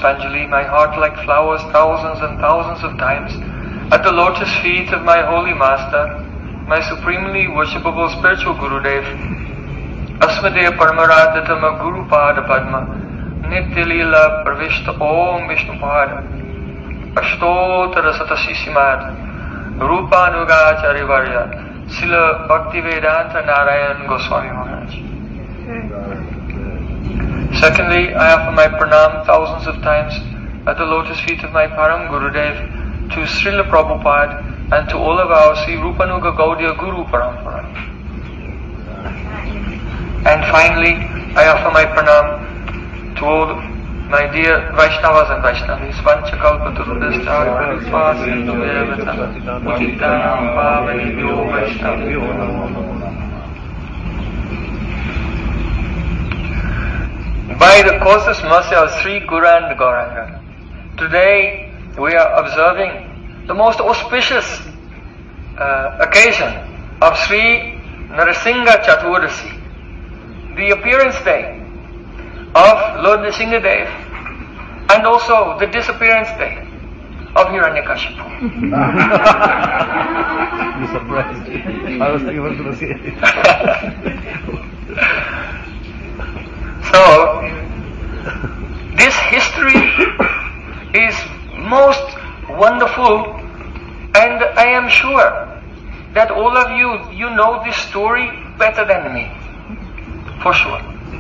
Puspanjali, my heart like flowers thousands and thousands of times, at the lotus feet of my holy master, my supremely worshipable spiritual Gurudev, Asmadeva Paramaradhatama Guru Pada Padma, Nitya Leela Pravishta Om Vishnu Pada, Ashtotara Satashisimad, Rupanugacharya Varya, Sila Bhaktivedanta Narayan Goswami Maharaj. Secondly, I offer my pranam thousands of times at the lotus feet of my Param Gurudev, to Srila Prabhupada and to all of our Sri Rupanuga Gaudiya Guru Parampara. And finally, I offer my pranam to all my dear Vaishnavas and Vaishnavis. Vanchakalpatarudascha Paripasinduvevata Utitanam Pavanibhyo Vaishnavyo Namo Namo. By the causeless mercy of Sri Guranga Gauranga, today we are observing the most auspicious occasion of Sri Narasingha Chaturdasi, the appearance day of Lord Nrsimhadev, and also the disappearance day of Hiranyakashipu. You're surprised. I was thinking what you were going to say. So, this history is most wonderful, and I am sure that all of you know this story better than me, for sure.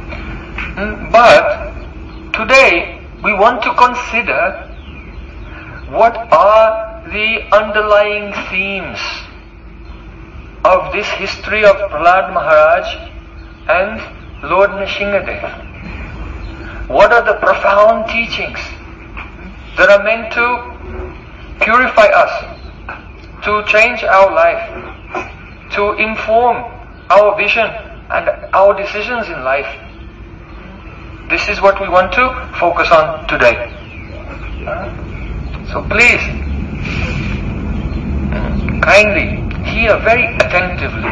But today we want to consider what are the underlying themes of this history of Prahlad Maharaj and Lord Nrsimhadev. What are the profound teachings that are meant to purify us, to change our life, to inform our vision and our decisions in life? This is what we want to focus on today. So please, kindly hear very attentively.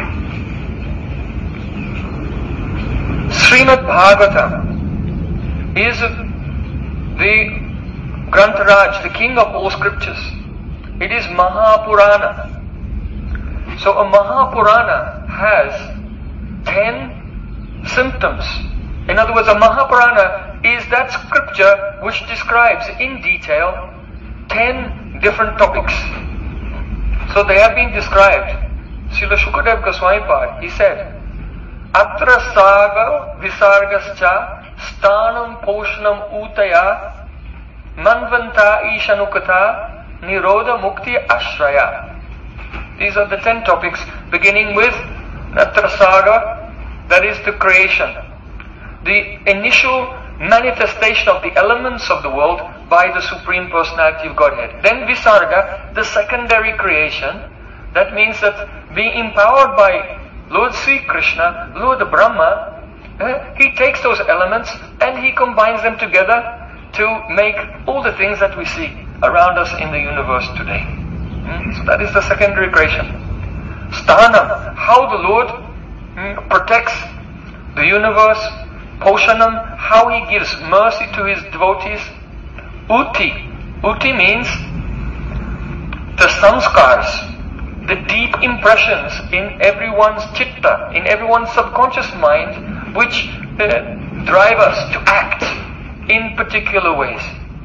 Srimad Bhagavatam is the Grantaraj, the king of all scriptures. It is Mahapurana. So a Mahapurana has 10 symptoms. In other words, a Mahapurana is that scripture which describes in detail 10 different topics. So they have been described. Srila Shukadev Goswami Pad, he said, Atra saga visargascha stanam poshnam utaya manvanta ishanukata nirodha mukti ashraya. These are the 10 topics, beginning with Atra saga, that is the creation, the initial manifestation of the elements of the world by the Supreme Personality of Godhead. Then Visarga, the secondary creation, that means that being empowered by Lord Sri Krishna, Lord Brahma, he takes those elements and he combines them together to make all the things that we see around us in the universe today. So that is the secondary creation. Sthanam, how the Lord protects the universe. Poshanam, how he gives mercy to his devotees. Uti, uti means the samskars, the deep impressions in everyone's chitta, in everyone's subconscious mind, which drive us to act in particular ways.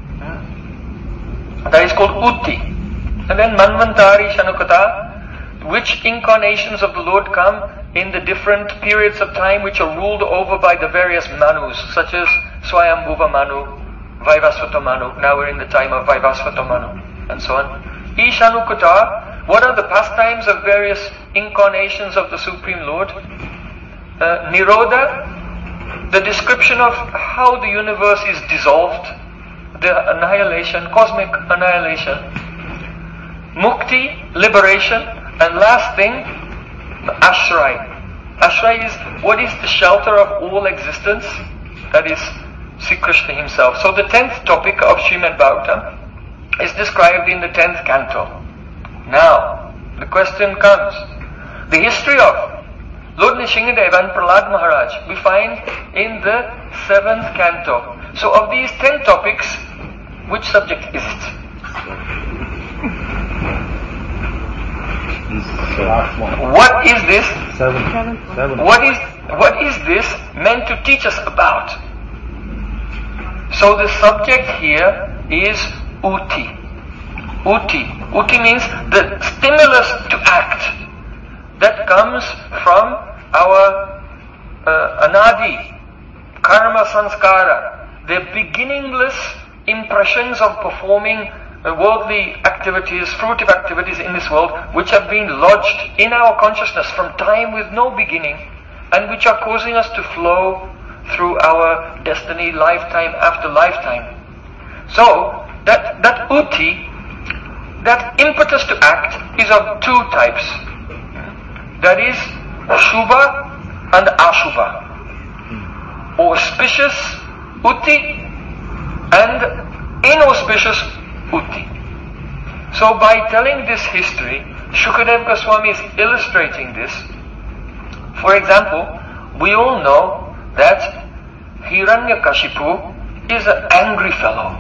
That is called Utti. And then Manvantari Shanukata, which incarnations of the Lord come in the different periods of time which are ruled over by the various Manus, such as Swayambhuva Manu, Vaivasvata Manu. Now we're in the time of Vaivasvata Manu, and so on. Ishanukata, what are the pastimes of various incarnations of the Supreme Lord? Nirodha, the description of how the universe is dissolved, the annihilation, cosmic annihilation. Mukti, liberation. And last thing, Ashray. Ashray is what is the shelter of all existence? That is Sri Krishna himself. So the 10th topic of Srimad Bhagavatam is described in the 10th canto. Now, the question comes. The history of Lord Nrsimhadev and Prahlad Maharaj we find in the 7th canto. So of these 10 topics, Which subject is it? What is this? Seven. What is this meant to teach us about? So the subject here is uti. Uti means the stimulus to act that comes from our anadi, karma sanskara, the beginningless impressions of performing worldly activities, fruitive activities in this world, which have been lodged in our consciousness from time with no beginning, and which are causing us to flow through our destiny lifetime after lifetime. So, that uti, that impetus to act, is of two types. That is Shubha and Ashubha. Auspicious uti and inauspicious uti. So by telling this history, Shukadeva Goswami is illustrating this. For example, we all know that Hiranyakashipu is an angry fellow.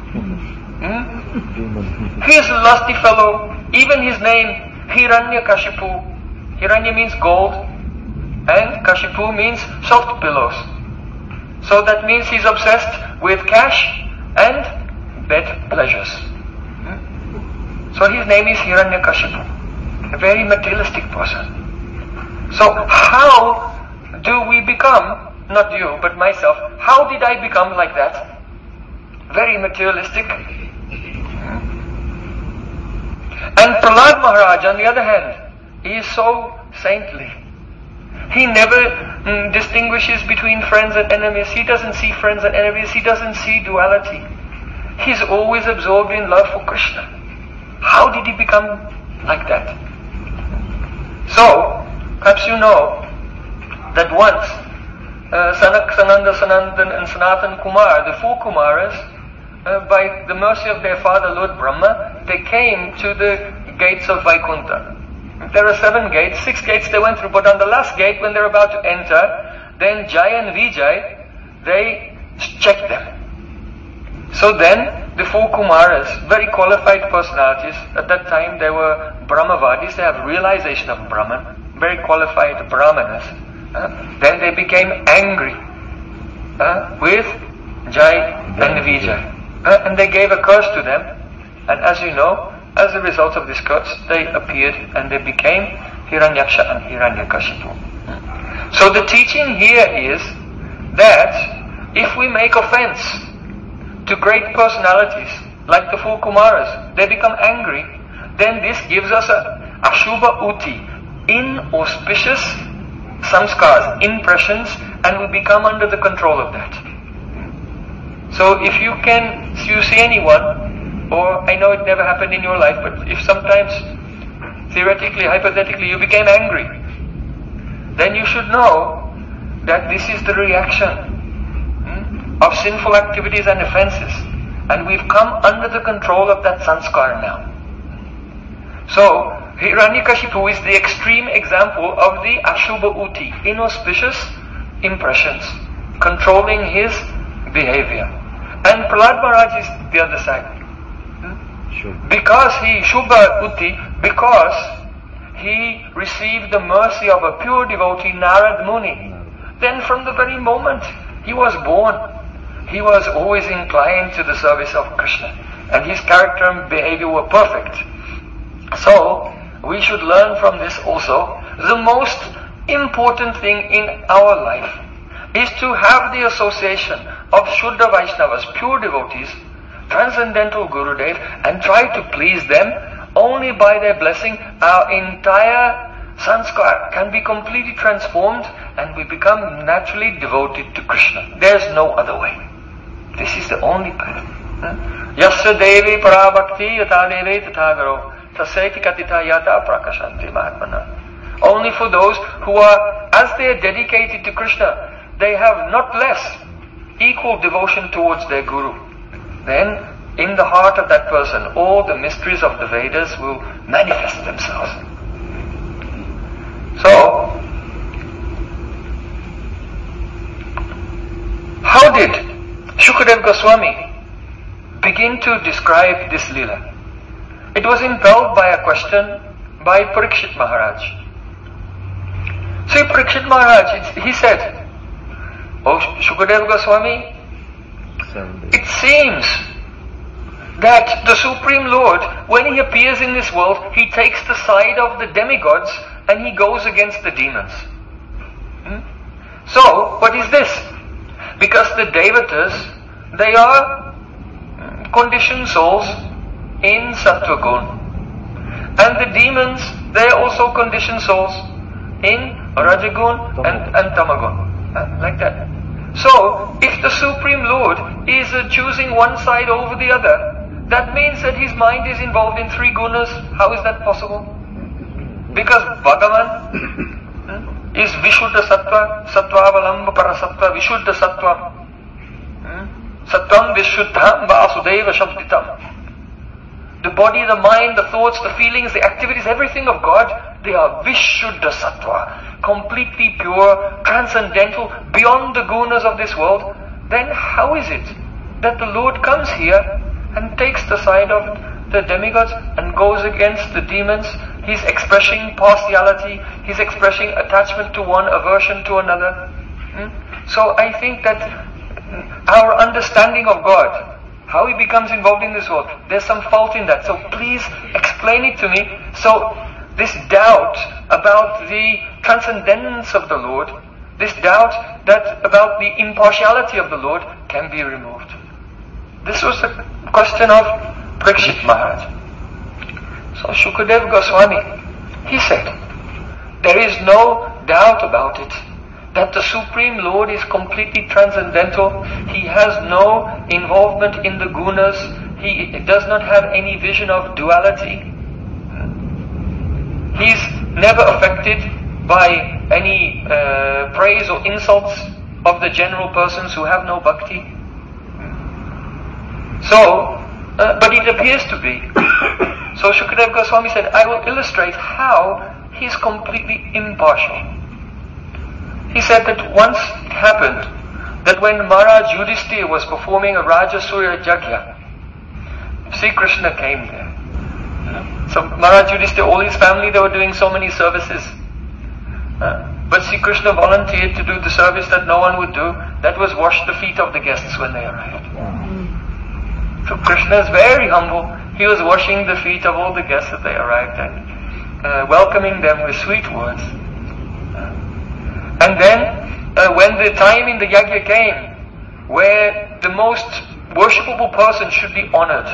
He is a lusty fellow. Even his name, Hiranyakashipu. Hiranya means gold and Kashipu means soft pillows. So that means he's obsessed with cash and bed pleasures. So his name is Hiranyakashipu, a very materialistic person. So how do we become, not you, but myself, how did I become like that? Very materialistic. And Prahlad Maharaj, on the other hand, he is so saintly. He never distinguishes between friends and enemies. He doesn't see friends and enemies. He doesn't see duality. He's always absorbed in love for Krishna. How did he become like that? So, perhaps you know that once Sanak, Sananda, Sanandan and Sanatan Kumar, the four Kumaras, by the mercy of their father Lord Brahma, they came to the gates of Vaikuntha. There are 7 gates, 6 gates they went through, but on the last gate, when they're about to enter, then Jai and Vijay, they checked them. So then, the 4 Kumaras, very qualified personalities, at that time they were Brahmavadis, they have realization of Brahman, very qualified Brahmanas. Then they became angry with Jai and Vijay. And they gave a curse to them, and as you know, as a result of this curse, they appeared and they became Hiranyaksha and Hiranyakashipu. So the teaching here is that if we make offense to great personalities, like the 4 Kumaras, they become angry, then this gives us a Ashubha Uti, inauspicious samskars, impressions, and we become under the control of that. So if you see anyone, or I know it never happened in your life, but if sometimes, theoretically, hypothetically, you became angry, then you should know that this is the reaction of sinful activities and offenses. And we've come under the control of that sanskar now. So, Hiranyakashipu is the extreme example of the Ashubha Uti, inauspicious impressions, controlling his behavior. And Prahlad Maharaj is the other side. Because he, Shubha Uti, because he received the mercy of a pure devotee, Narad Muni, then from the very moment he was born, he was always inclined to the service of Krishna. And his character and behavior were perfect. So, we should learn from this also, the most important thing in our life is to have the association of Shuddha Vaishnavas, pure devotees, transcendental Gurudev, and try to please them. Only by their blessing our entire sanskar can be completely transformed and we become naturally devoted to Krishna. There's no other way. This is the only path. Yasya devi parabhakti yata devi tathagaro taseti katita yata prakashanti mahatmana. Only for those who are, as they are dedicated to Krishna, they have not less equal devotion towards their Guru. Then, in the heart of that person, all the mysteries of the Vedas will manifest themselves. So, how did Shukadeva Goswami begin to describe this Leela. It was impelled by a question by Parikshit Maharaj. See, Parikshit Maharaj, he said, "Oh, Shukadeva Goswami, it seems that the Supreme Lord, when he appears in this world, he takes the side of the demigods and he goes against the demons. So, what is this? Because the Devatas, they are conditioned souls in Sattva Gun. And the demons, they are also conditioned souls in Rajagun and Tamagun. Like that. So, if the Supreme Lord is choosing one side over the other, that means that his mind is involved in three gunas. How is that possible? Because Bhagavan is Vishuddha Sattva, Sattvavalamba Parasattva, Vishuddha Sattva. Sattvam Vishuddham Vasudeva Shabditam. The body, the mind, the thoughts, the feelings, the activities, everything of God, they are Vishuddha Sattva, completely pure, transcendental, beyond the gunas of this world. Then how is it that the Lord comes here and takes the side of the demigods and goes against the demons? He's expressing partiality, he's expressing attachment to one, aversion to another. So I think that our understanding of God, how he becomes involved in this world, there's some fault in that. So please explain it to me. So this doubt about the transcendence of the Lord, this doubt that about the impartiality of the Lord can be removed. This was the question of Parikshit Maharaj. So Shukadeva Goswami, he said, there is no doubt about it, that the Supreme Lord is completely transcendental. He has no involvement in the gunas. He does not have any vision of duality. He's never affected by any praise or insults of the general persons who have no bhakti. So, but it appears to be. So Shukadeva Goswami said, I will illustrate how he's completely impartial. He said that once it happened that when Maharaj Yudhishthira was performing a Rajasuya Yajna, Sri Krishna came there. So Maharaj Yudhishthira, all his family, they were doing so many services. But Sri Krishna volunteered to do the service that no one would do. That was wash the feet of the guests when they arrived. So Krishna is very humble. He was washing the feet of all the guests that they arrived and welcoming them with sweet words. And then, when the time in the yajna came, where the most worshipable person should be honored,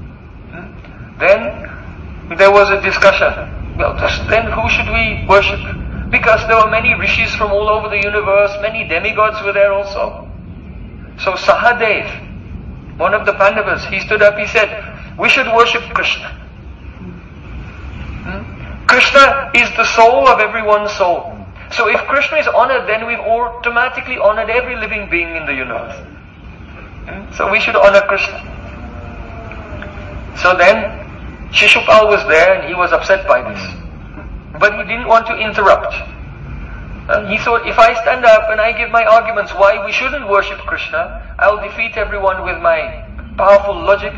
then there was a discussion. Well, then who should we worship? Because there were many rishis from all over the universe, many demigods were there also. So Sahadev, one of the Pandavas, he stood up, he said, we should worship Krishna. Krishna is the soul of everyone's soul. So if Krishna is honored, then we've automatically honored every living being in the universe. So we should honor Krishna. So then Shishupal was there and he was upset by this. But he didn't want to interrupt. He thought, if I stand up and I give my arguments why we shouldn't worship Krishna, I'll defeat everyone with my powerful logic.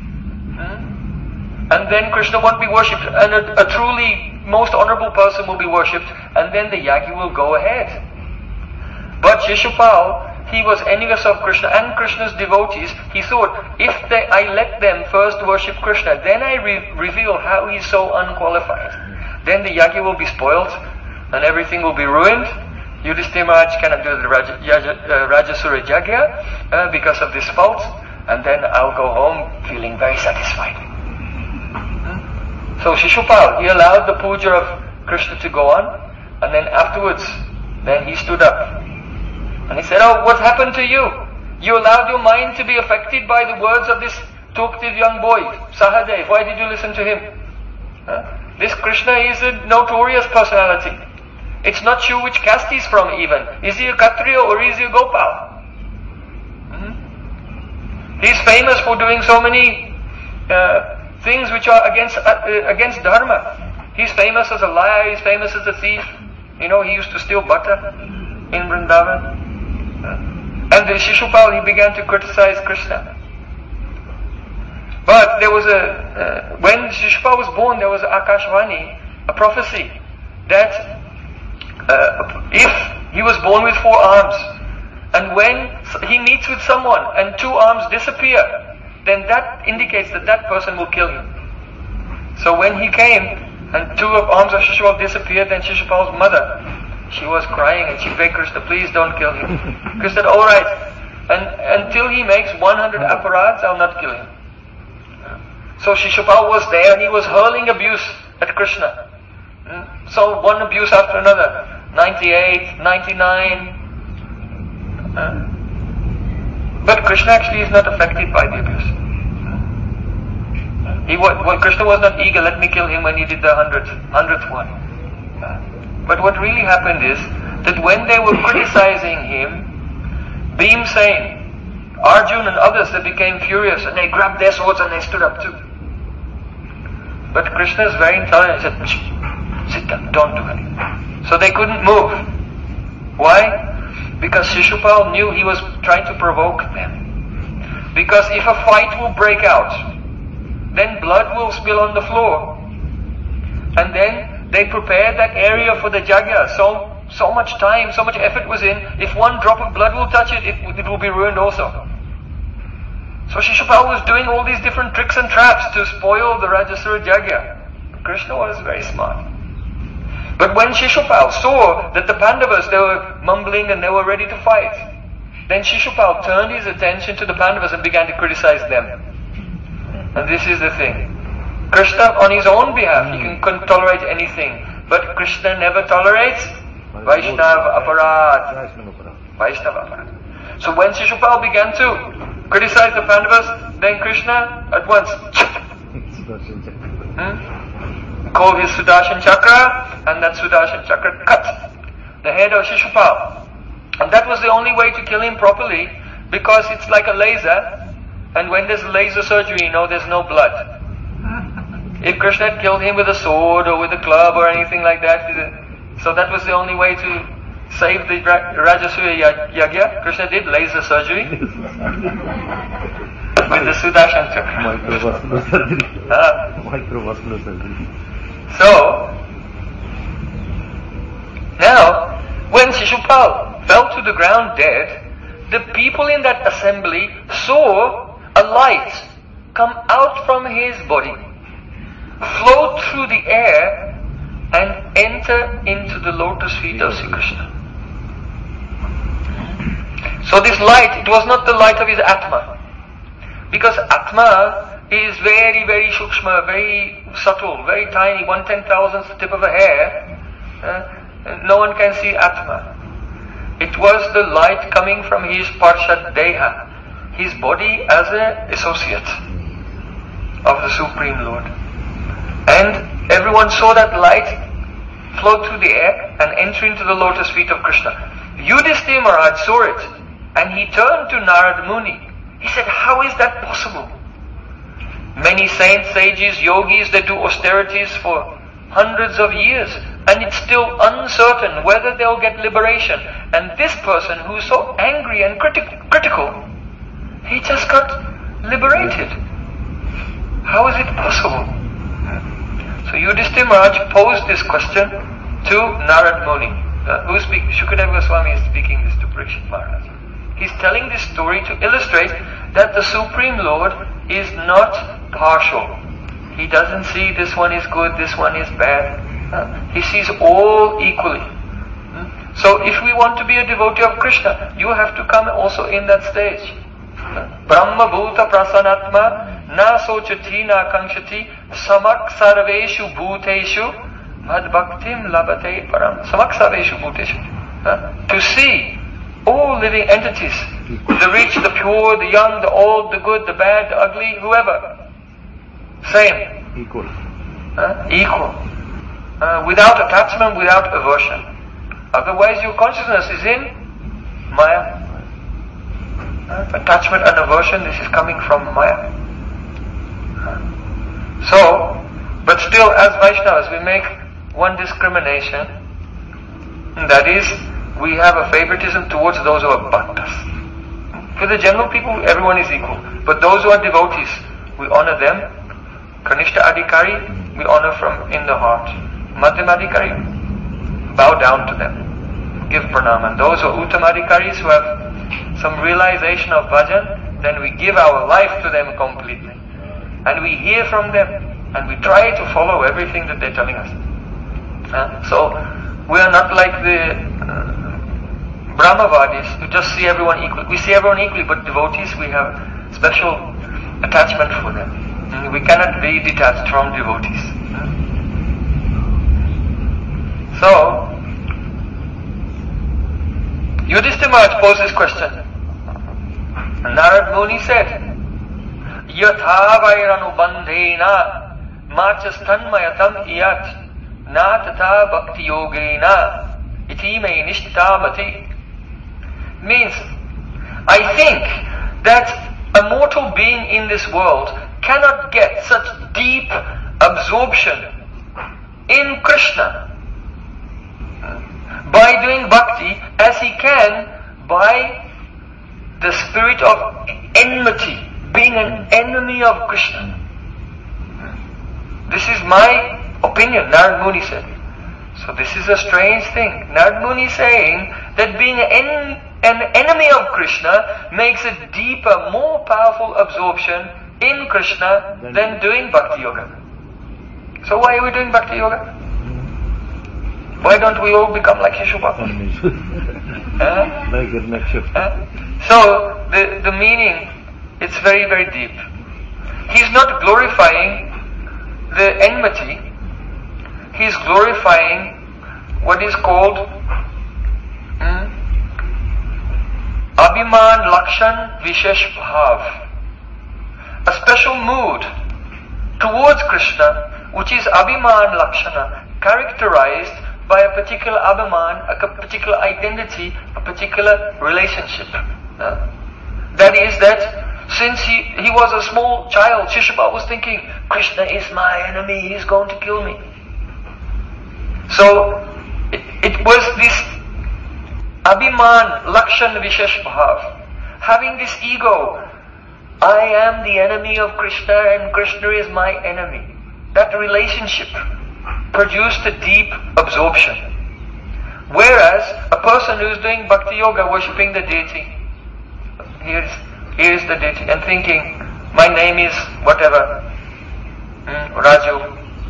And then Krishna won't be worshipped, and a truly most honorable person will be worshipped, and then the yajna will go ahead. But Shishupal, he was envious of Krishna and Krishna's devotees. He thought, if I let them first worship Krishna, then I reveal how he's so unqualified. Then the yajna will be spoiled, and everything will be ruined. Yudhishthira Maharaj cannot do the Rajasura Yajna because of this fault, and then I'll go home feeling very satisfied. So Shishupal, he allowed the puja of Krishna to go on, and then afterwards, then he stood up. And he said, oh, what happened to you? You allowed your mind to be affected by the words of this talkative young boy, Sahadev. Why did you listen to him? This Krishna is a notorious personality. It's not sure which caste he's from even. Is he a Kshatriya or is he a Gopal? He's famous for doing so many things which are against dharma. He's famous as a liar, he's famous as a thief. You know, he used to steal butter in Vrindavan. And the Shishupal, he began to criticize Krishna. fact, there was when Shishupal was born, there was Akashvani, a prophecy, that if he was born with 4 arms, and when he meets with someone and 2 arms disappear, then that indicates that that person will kill him. So when he came and 2 arms of Shishupal disappeared, then Shishupal's mother, she was crying and she begged Krishna, please don't kill him. Krishna said, alright, and until he makes 100 aparads, I'll not kill him. So Shishupal was there and he was hurling abuse at Krishna. So one abuse after another, 98, 99. But Krishna actually is not affected by the abuse. Krishna was not eager, let me kill him when he did the 100th one. But what really happened is that when they were criticizing him, Bhimsen, Arjun and others, they became furious and they grabbed their swords and they stood up too. But Krishna is very intelligent. He said, sit down, don't do anything. So they couldn't move. Why? Because Shishupal knew he was trying to provoke them. Because if a fight will break out, then blood will spill on the floor. And then they prepared that area for the Jagya. So much time, so much effort was in. If one drop of blood will touch it, it will be ruined also. So Shishupal was doing all these different tricks and traps to spoil the Rajasura Jagya. Krishna was very smart. But when Shishupal saw that the Pandavas, they were mumbling and they were ready to fight, then Shishupal turned his attention to the Pandavas and began to criticize them. And this is the thing. Krishna, on his own behalf, he can tolerate anything. But Krishna never tolerates Vaishnava Aparad. Vaishnava Aparad. So when Shishupal began to criticize the Pandavas, then Krishna at once called his Sudarshan Chakra, and that Sudarshan Chakra cut the head of Shishupal. And that was the only way to kill him properly, because it's like a laser, and when there's laser surgery, you know there's no blood. If Krishna had killed him with a sword or with a club or anything like that, so that was the only way to save the Rajasura Yagya. Krishna did laser surgery with the Sudarshan Chakra. Microvascular surgery. So, now, when Shishupal fell to the ground dead, the people in that assembly saw a light come out from his body, float through the air, and enter into the lotus feet of Sri Krishna. So this light, it was not the light of his Atma. Because Atma is very, very shukshma, very subtle, very tiny, 1/10,000th the tip of a hair. No one can see Atma. It was the light coming from his Parshad Deha, his body as an associate of the Supreme Lord. And everyone saw that light float through the air and enter into the lotus feet of Krishna. Yudhishthira Maharaj saw it, and he turned to Narad Muni. He said, how is that possible? Many saints, sages, yogis, they do austerities for hundreds of years, and it's still uncertain whether they'll get liberation. And this person who's so angry and critical, he just got liberated. How is it possible? So Yudhishthira Maharaj posed this question to Narad Muni. Shukadeva Goswami is speaking this to Parikshit Maharaj. He's telling this story to illustrate that the Supreme Lord is not partial. He doesn't see this one is good, this one is bad. He sees all equally. So if we want to be a devotee of Krishna, you have to come also in that stage. Brahma Bhuta Prasanatma Na Sochati Na Kankshati Samak Sarveshu Bhuteshu Mad Bhaktim Labate Param. Samak Sarveshu Bhuteshu. To see all living entities, the rich, the pure, the young, the old, the good, the bad, the ugly, whoever. Same. Equal. Equal. Without attachment, without aversion. Otherwise your consciousness is in Maya. Attachment and aversion, this is coming from Maya. So, but still as Vaishnavas we make one discrimination, and that is, we have a favoritism towards those who are bhaktas. For the general people, everyone is equal. But those who are devotees, we honor them Kanishta Adhikari, we honor from in the heart. Madhyam Adhikari, bow down to them, give pranam. And those who are Uttam Adhikaris who have some realization of bhajan, then we give our life to them completely. And we hear from them, and we try to follow everything that they're telling us. So, we are not like the Brahmavadis who just see everyone equally. We see everyone equally, but devotees, we have special attachment for them. We cannot be detached from devotees. So, Yudhishthira Maharaj posed this question. Narad Muni said, Yatha vairanu bandhena machastanmayatam iyat na tata bhakti yogena iti me nishtamati. Means, I think that a mortal being in this world cannot get such deep absorption in Krishna by doing bhakti as he can by the spirit of enmity, being an enemy of Krishna. This is my opinion, Narad Muni said. So this is a strange thing. Narad Muni is saying that being an enemy of Krishna makes a deeper, more powerful absorption in Krishna than doing bhakti yoga. So why are we doing bhakti yoga? Why don't we all become like Shishupal? So the meaning, it's very, very deep. He's not glorifying the enmity. He's glorifying what is called Abhiman Lakshan Vishesh Bhav. A special mood towards Krishna, which is Abhiman Lakshana, characterized by a particular Abhiman, a particular identity, a particular relationship. That is that since he was a small child, Shishupal was thinking, Krishna is my enemy, he's going to kill me. So, it was this Abhiman Lakshan Vishesh Bhav, having this ego, I am the enemy of Krishna and Krishna is my enemy. That relationship produced a deep absorption. Whereas a person who is doing bhakti yoga, worshipping the deity, here is the deity, and thinking, my name is whatever, Raju,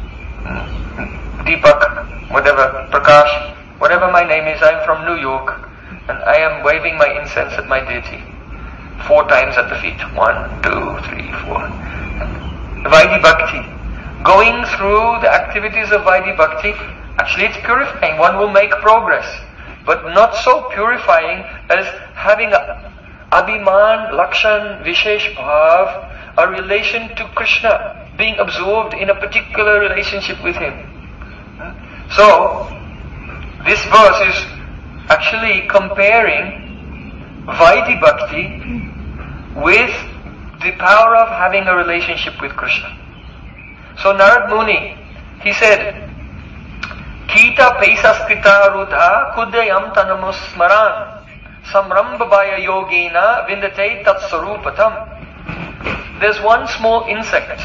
Deepak, whatever, Prakash, whatever my name is, I am from New York, and I am waving my incense at my deity 4 times at the feet. 1, 2, 3, 4. Vaidhi Bhakti. Going through the activities of Vaidhi Bhakti, actually it's purifying. One will make progress, but not so purifying as having Abhiman, Lakshan, Vishesh Bhav, a relation to Krishna, being absorbed in a particular relationship with Him. So, this verse is actually comparing Vaidhi Bhakti with the power of having a relationship with Krishna. So Narad Muni, he said, Kita Pesaskrita Rudha Kudayam Tanamusmaran Samrambabaya Yogina Vindate Tatsarupatam. There's one small insect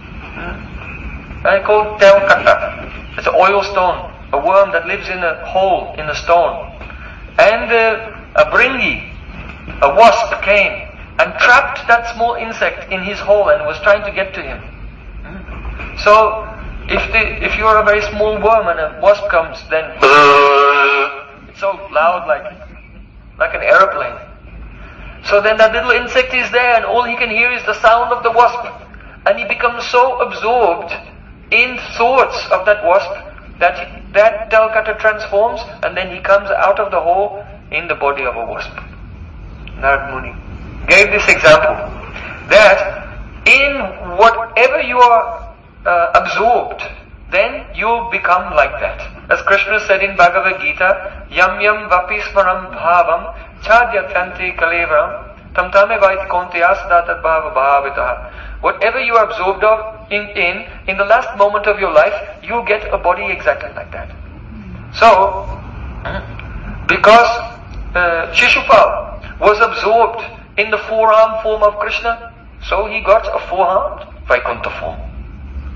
called Telkata. It's an oil stone, a worm that lives in a hole in the stone. And a bringi, a wasp, came and trapped that small insect in his hole and was trying to get to him. So, if you are a very small worm and a wasp comes, then it's so loud like an aeroplane. So then that little insect is there and all he can hear is the sound of the wasp. And he becomes so absorbed in thoughts of that wasp that Telkata transforms and then he comes out of the hole in the body of a wasp. Narad Muni gave this example that in whatever you are absorbed, then you become like that. As Krishna said in Bhagavad Gita, Yam yam vapi smaram bhavam chadyatyante kalevaram tam tame vaiti konteyas datat bhava bhavitaha. Whatever you are absorbed of in the last moment of your life, you get a body exactly like that. So, because Shishupal was absorbed in the 4-arm form of Krishna, so he got a 4-armed Vaikuntha form.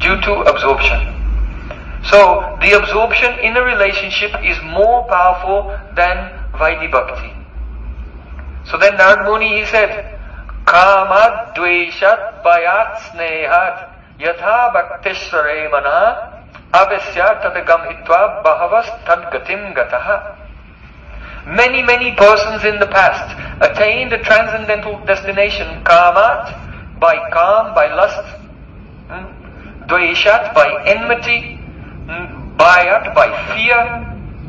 due to absorption. So, the absorption in a relationship is more powerful than Vaidhi Bhakti. So then Narad Muni, he said, Kamad dveshat bayat snehat yatha bhaktishvare mana avasya tadagam hitva bahavas tadgatim gataha. Many persons in the past attained a transcendental destination, Kamat, by calm, by lust, Dveshat, by enmity, Bayat, by fear,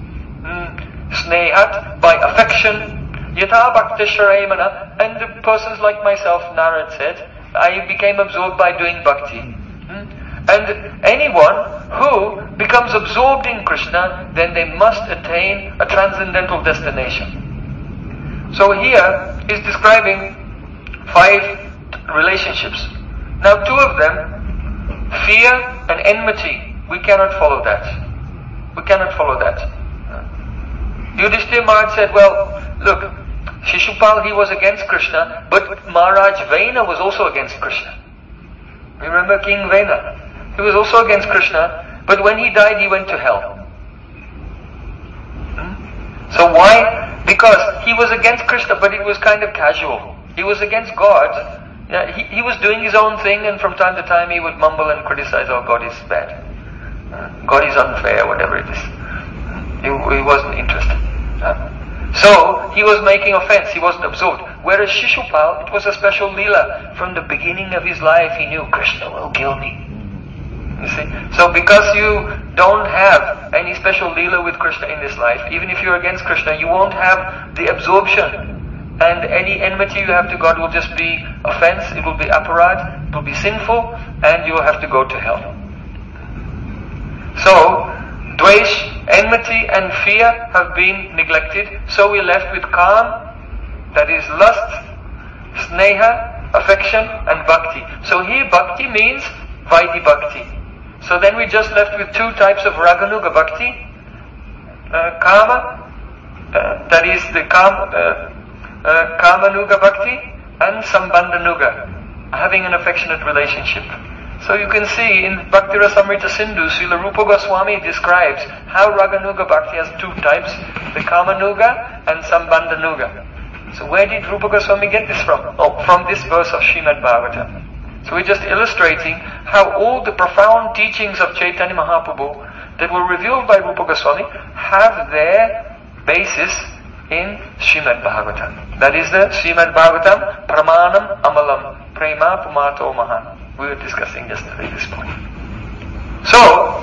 Snehat, by affection, Yatha Bhaktishvare mana, and the persons like myself, Narad said, I became absorbed by doing bhakti. And anyone who becomes absorbed in Krishna, then they must attain a transcendental destination. So here is describing 5 relationships. Now 2 of them, fear and enmity, we cannot follow that. We cannot follow that. Yudhishthira Maharaj said, well, look, Shishupal, he was against Krishna, but Maharaj Vena was also against Krishna. You remember King Vena? He was also against Krishna, but when he died, he went to hell. So why? Because he was against Krishna, but it was kind of casual. He was against God. Yeah, he was doing his own thing, and from time to time he would mumble and criticize, oh, God is bad. God is unfair, whatever it is. He wasn't interested. So, he was making offense, he wasn't absorbed. Whereas Shishupal, it was a special leela. From the beginning of his life, he knew Krishna will kill me. You see? So because you don't have any special leela with Krishna in this life, even if you're against Krishna, you won't have the absorption. And any enmity you have to God will just be offense, it will be aparad, it will be sinful, and you will have to go to hell. So, dvesh, enmity and fear have been neglected, so we're left with calm, that is lust, sneha, affection, and bhakti. So here bhakti means Vaidhi Bhakti. So then we're just left with 2 types of Raganuga Bhakti, Kama, that is the Kamanuga Bhakti, and Sambandhanuga, having an affectionate relationship. So you can see in Bhakti Rasamrita Sindhu, Srila Rupa Goswami describes how Raganuga Bhakti has 2 types, the Kamanuga and Sambandhanuga. So where did Rupa Goswami get this from? Oh, from this verse of Srimad Bhagavatam. So we're just illustrating how all the profound teachings of Chaitanya Mahaprabhu that were revealed by Rupa Goswami have their basis in Srimad Bhagavatam. That is the Srimad Bhagavatam Pramanam Amalam Prema Pumato Mahan. We were discussing yesterday this point. So,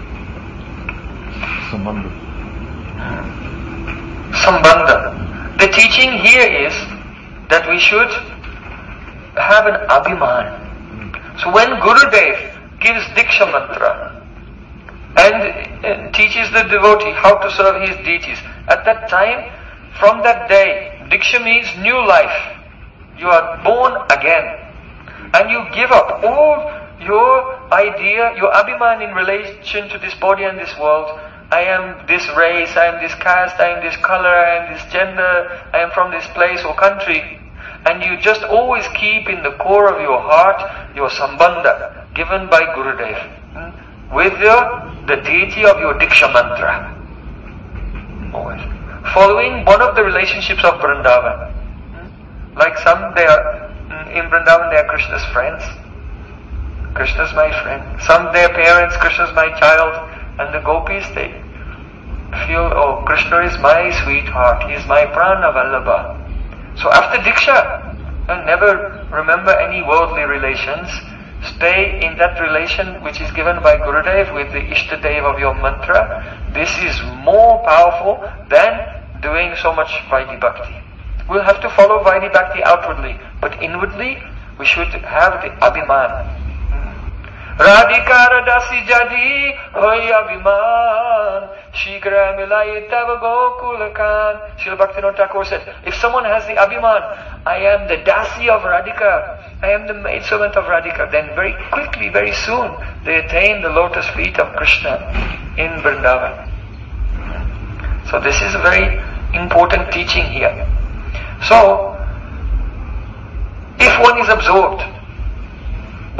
Sambandha. The teaching here is that we should have an abhiman. So when Gurudev gives Diksha Mantra and teaches the devotee how to serve his deities, at that time, from that day, Diksha means new life. You are born again. And you give up all your idea, your abhiman in relation to this body and this world. I am this race, I am this caste, I am this color, I am this gender, I am from this place or country. And you just always keep in the core of your heart your sambandha given by Gurudev with the deity of your Diksha Mantra. Always. Following one of the relationships of Vrindavan. Like some, they are in Vrindavan, they are Krishna's friends. Krishna's my friend. Some, their parents, Krishna's my child. And the gopis, they feel, oh, Krishna is my sweetheart. He is my prana vallabha. So after Diksha, never remember any worldly relations. Stay in that relation which is given by Gurudev with the Ishtadev of your mantra. This is more powerful than doing so much Vaidhi Bhakti. We'll have to follow Vaidhi Bhakti outwardly, but inwardly we should have the abhiman. Radhikara dasi jadi hoy abhiman shigra milai tav gokulakan. Srila Bhaktivinoda Thakur said, if someone has the abhiman, I am the dasi of Radhika, I am the maidservant of Radhika, then very quickly, very soon, they attain the lotus feet of Krishna in Vrindavan. So this is a very important teaching here. So, if one is absorbed,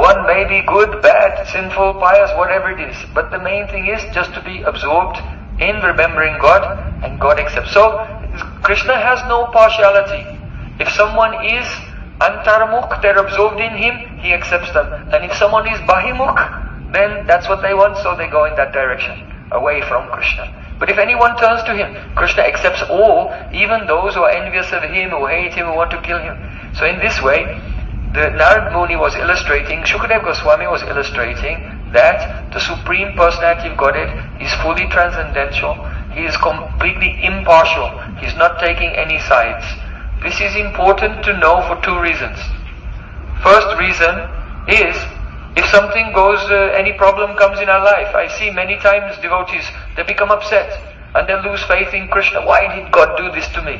one may be good, bad, sinful, pious, whatever it is. But the main thing is just to be absorbed in remembering God, and God accepts. So, Krishna has no partiality. If someone is antarmukh, they're absorbed in Him, He accepts them. And if someone is bahimukh, then that's what they want, so they go in that direction, away from Krishna. But if anyone turns to Him, Krishna accepts all, even those who are envious of Him, who hate Him, who want to kill Him. So in this way, the Narad Muni was illustrating, Shukadeva Goswami was illustrating that the Supreme Personality of Godhead is fully transcendental. He is completely impartial. He is not taking any sides. This is important to know for two reasons. First reason is, if something goes, any problem comes in our life, I see many times devotees, they become upset and they lose faith in Krishna. Why did God do this to me?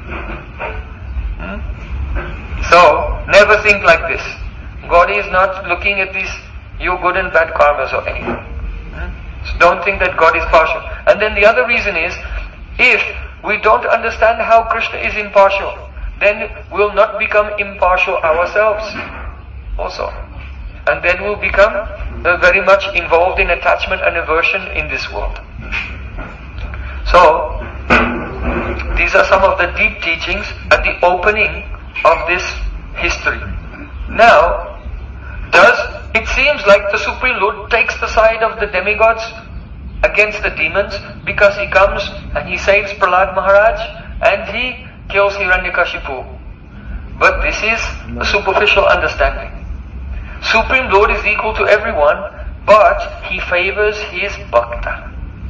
So, never think like this. God is not looking at these, your good and bad karmas or anything. So don't think that God is partial. And then the other reason is, if we don't understand how Krishna is impartial, then we'll not become impartial ourselves also. And then we'll become very much involved in attachment and aversion in this world. So, these are some of the deep teachings at the opening of this history. Now, it seems like the Supreme Lord takes the side of the demigods against the demons, because He comes and He saves Prahlad Maharaj and He kills Hiranyakashipu. But this is a superficial understanding. Supreme Lord is equal to everyone, but He favors His bhakta.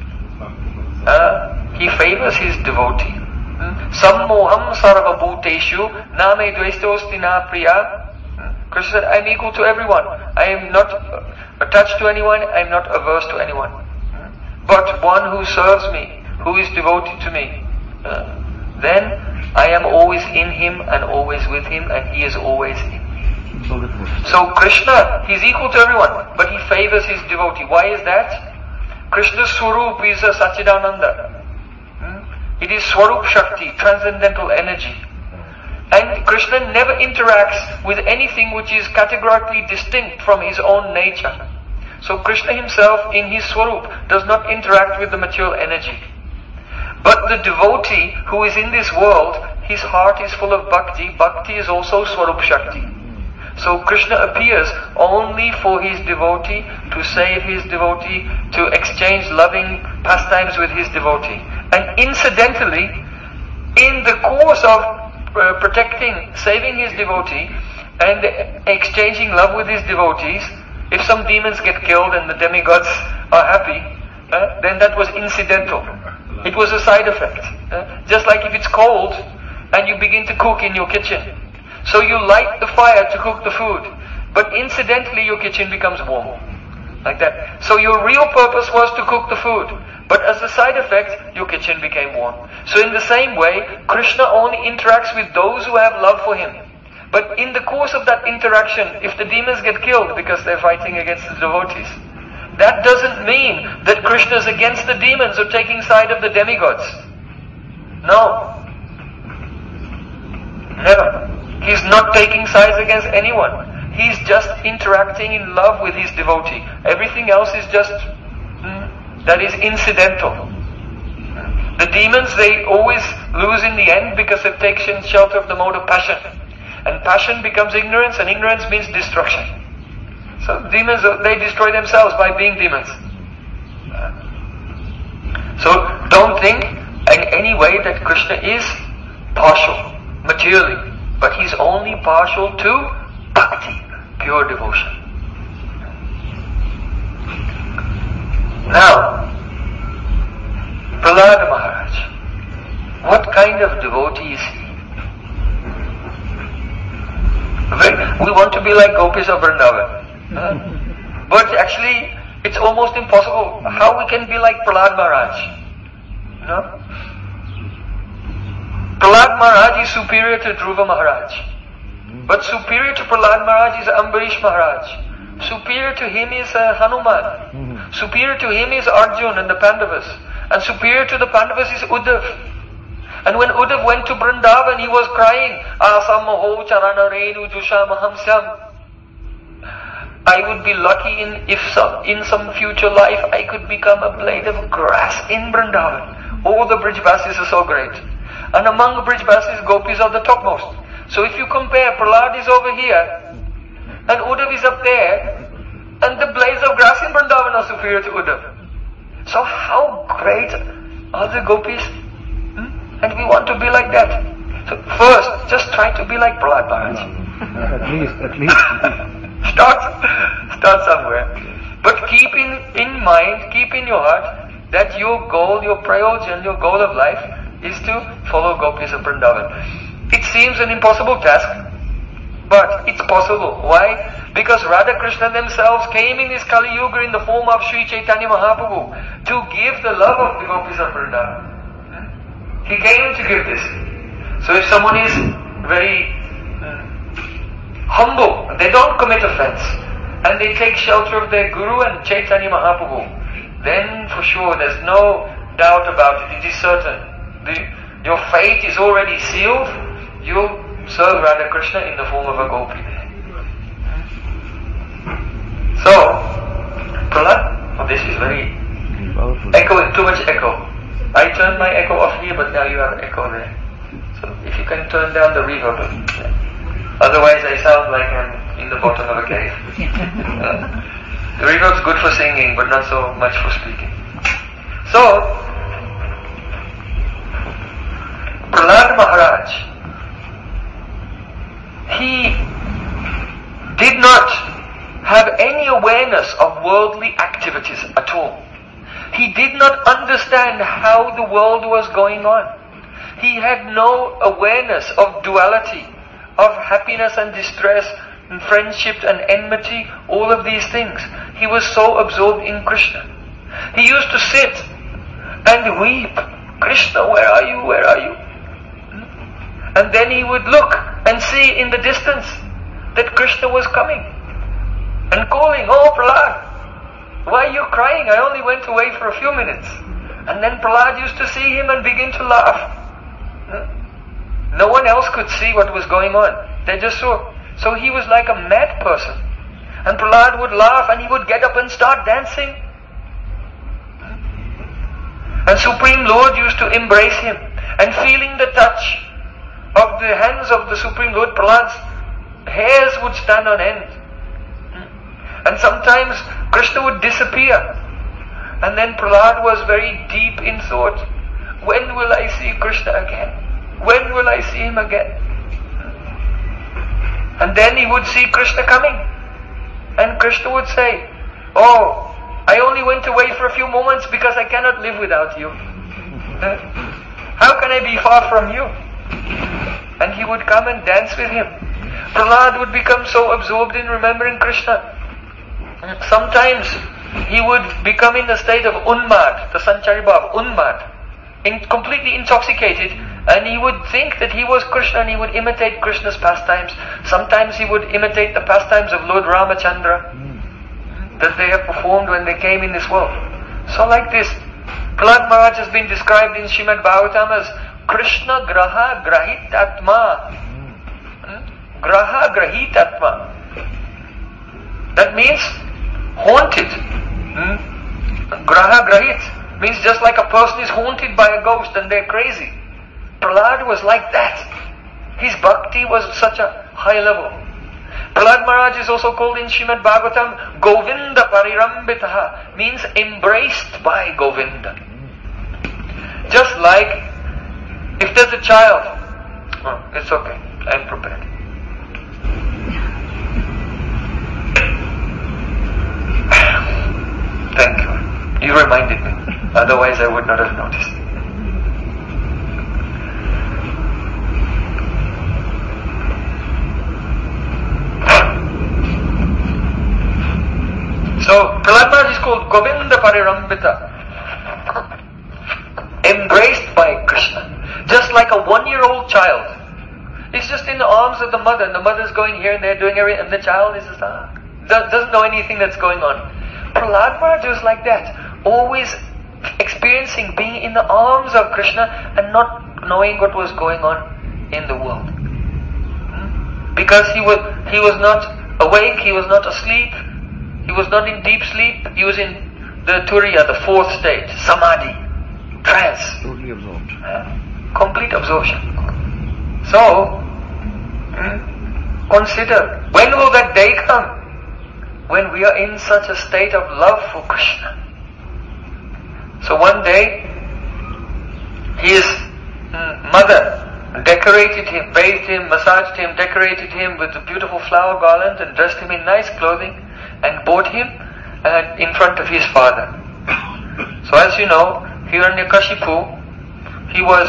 He favors His devotee. Sammoham sarva bhuteshu name dvestosti na priya. Krishna said, I am equal to everyone. I am not attached to anyone, I am not averse to anyone. But one who serves me, who is devoted to me, then I am always in him and always with him, and he is always in me. So Krishna, he is equal to everyone, but he favors his devotee. Why is that? Krishna's Swarup is a Sachidananda. It is Swarup Shakti, transcendental energy. And Krishna never interacts with anything which is categorically distinct from his own nature. So Krishna himself in his Swarup does not interact with the material energy. But the devotee who is in this world, his heart is full of bhakti. Bhakti is also Swarup Shakti. So Krishna appears only for his devotee, to save his devotee, to exchange loving pastimes with his devotee. And incidentally, in the course of protecting, saving his devotee and exchanging love with his devotees, if some demons get killed and the demigods are happy, then that was incidental. It was a side effect. Just like if it's cold and you begin to cook in your kitchen. So you light the fire to cook the food, but incidentally your kitchen becomes warm. Like that. So your real purpose was to cook the food, but as a side effect, your kitchen became warm. So in the same way, Krishna only interacts with those who have love for him. But in the course of that interaction, if the demons get killed because they're fighting against the devotees, that doesn't mean that Krishna is against the demons or taking side of the demigods. No. Never. He's not taking sides against anyone. He's just interacting in love with his devotee. Everything else is just, that is incidental. The demons, they always lose in the end because they've taken shelter of the mode of passion. And passion becomes ignorance, and ignorance means destruction. So demons, they destroy themselves by being demons. So don't think in any way that Krishna is partial, materially. But he's only partial to bhakti, pure devotion. Now, Prahlad Maharaj, what kind of devotee is he? We want to be like gopis of Vrindavan. But actually, it's almost impossible. How we can be like Prahlad Maharaj? No? Prahlad Maharaj is superior to Dhruva Maharaj. But superior to Prahlad Maharaj is Ambarish Maharaj. Superior to him is Hanuman. Superior to him is Arjun and the Pandavas. And superior to the Pandavas is Uddhav. And when Uddhav went to Vrindavan, he was crying, Asam ho charana renu jusha mahamsyam. I would be lucky in some future life I could become a blade of grass in Vrindavan. All the Brijvasis are so great. And among Brijvasis, gopis are the topmost. So if you compare, Prahlad is over here, and Uddhav is up there, and the blades of grass in Vrindavan are superior to Uddhav. So how great are the gopis? And we want to be like that. So first, just try to be like Prahlad Maharaj. At least. Start somewhere. But keep in mind, keep in your heart that your goal, your prayojan, your goal of life is to follow gopis of Vrindavan. It seems an impossible task, but it's possible. Why? Because Radha Krishna themselves came in this Kali Yuga in the form of Sri Chaitanya Mahaprabhu to give the love of the gopis of Vrindavan. He came to give this. So if someone is very humble, they don't commit offense, and they take shelter of their Guru and Chaitanya Mahaprabhu, then for sure there's no doubt about it. It is certain. Your fate is already sealed. You'll serve Radha Krishna in the form of a gopi. So, Prahlad, this is very echoing, too much echo. I turned my echo off here, but now you have echo there. So if you can turn down the reverb. Otherwise I sound like I'm in the bottom of a cave. The reverb's good for singing, but not so much for speaking. So, Prahlad Maharaj, he did not have any awareness of worldly activities at all. He did not understand how the world was going on. He had no awareness of duality, of happiness and distress, and friendship and enmity, all of these things. He was so absorbed in Krishna. He used to sit and weep, Krishna, where are you, where are you? And then he would look and see in the distance that Krishna was coming and calling, oh Prahlad, why are you crying? I only went away for a few minutes. And then Prahlad used to see him and begin to laugh. No one else could see what was going on. They just saw. So he was like a mad person. And Prahlad would laugh and he would get up and start dancing. And Supreme Lord used to embrace him. And feeling the touch of the hands of the Supreme Lord, Prahlad's hairs would stand on end. And sometimes Krishna would disappear. And then Prahlad was very deep in thought. When will I see Krishna again? When will I see him again? And then he would see Krishna coming. And Krishna would say, oh, I only went away for a few moments because I cannot live without you. How can I be far from you? And he would come and dance with him. Prahlad would become so absorbed in remembering Krishna. Sometimes he would become in the state of unmad, the Sanchari Bhav, unmad, completely intoxicated, and he would think that he was Krishna and he would imitate Krishna's pastimes. Sometimes he would imitate the pastimes of Lord Ramachandra that they have performed when they came in this world. So like this, Prahlad Maharaj has been described in Srimad Bhagavatam as Krishna Graha Grahitatma. Graha Grahitatma. That means haunted. Graha Grahit means just like a person is haunted by a ghost and they're crazy. Prahlad was like that. His bhakti was at such a high level. Prahlad Maharaj is also called in Srimad Bhagavatam Govinda Parirambitaha, means embraced by Govinda. Just like if there's a child, oh, it's okay, I'm prepared. Thank you. You reminded me. Otherwise I would not have noticed. So, Prahlad Maharaj is called Govinda Parirambita, embraced by Krishna. Just like a 1-year-old child. He's just in the arms of the mother, and the mother's going here and there doing everything, and the child is just, doesn't know anything that's going on. Prahlad Maharaj was like that, always experiencing being in the arms of Krishna and not knowing what was going on in the world. Because he was not awake, he was not asleep, He was not in deep sleep, he was in the Turiya, the fourth state, Samadhi, trance. Totally absorbed. Complete absorption. So, consider, when will that day come? When we are in such a state of love for Krishna. So one day, his mother decorated him, bathed him, massaged him, decorated him with a beautiful flower garland and dressed him in nice clothing and brought him in front of his father. So as you know, Hiranyakashipu, he was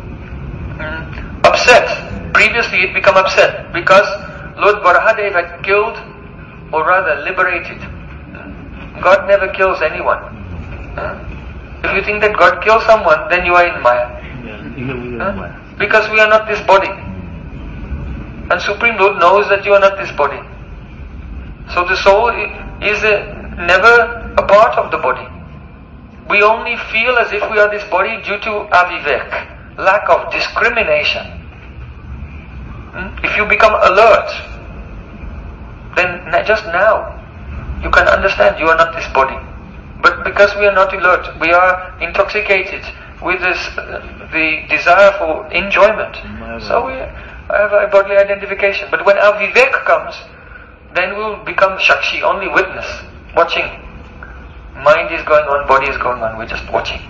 upset. Previously he'd become upset because Lord Varahadev had killed, or rather liberated. God never kills anyone. If you think that God kills someone, then you are in Maya. Because we are not this body. And Supreme Lord knows that you are not this body. So the soul is never a part of the body. We only feel as if we are this body due to avivek, lack of discrimination. If you become alert, then just now you can understand you are not this body. But because we are not alert, we are intoxicated with the desire for enjoyment. So we have a bodily identification. But when our vivek comes, then we will become Shakshi, only witness, watching. Mind is going on, body is going on, we're just watching.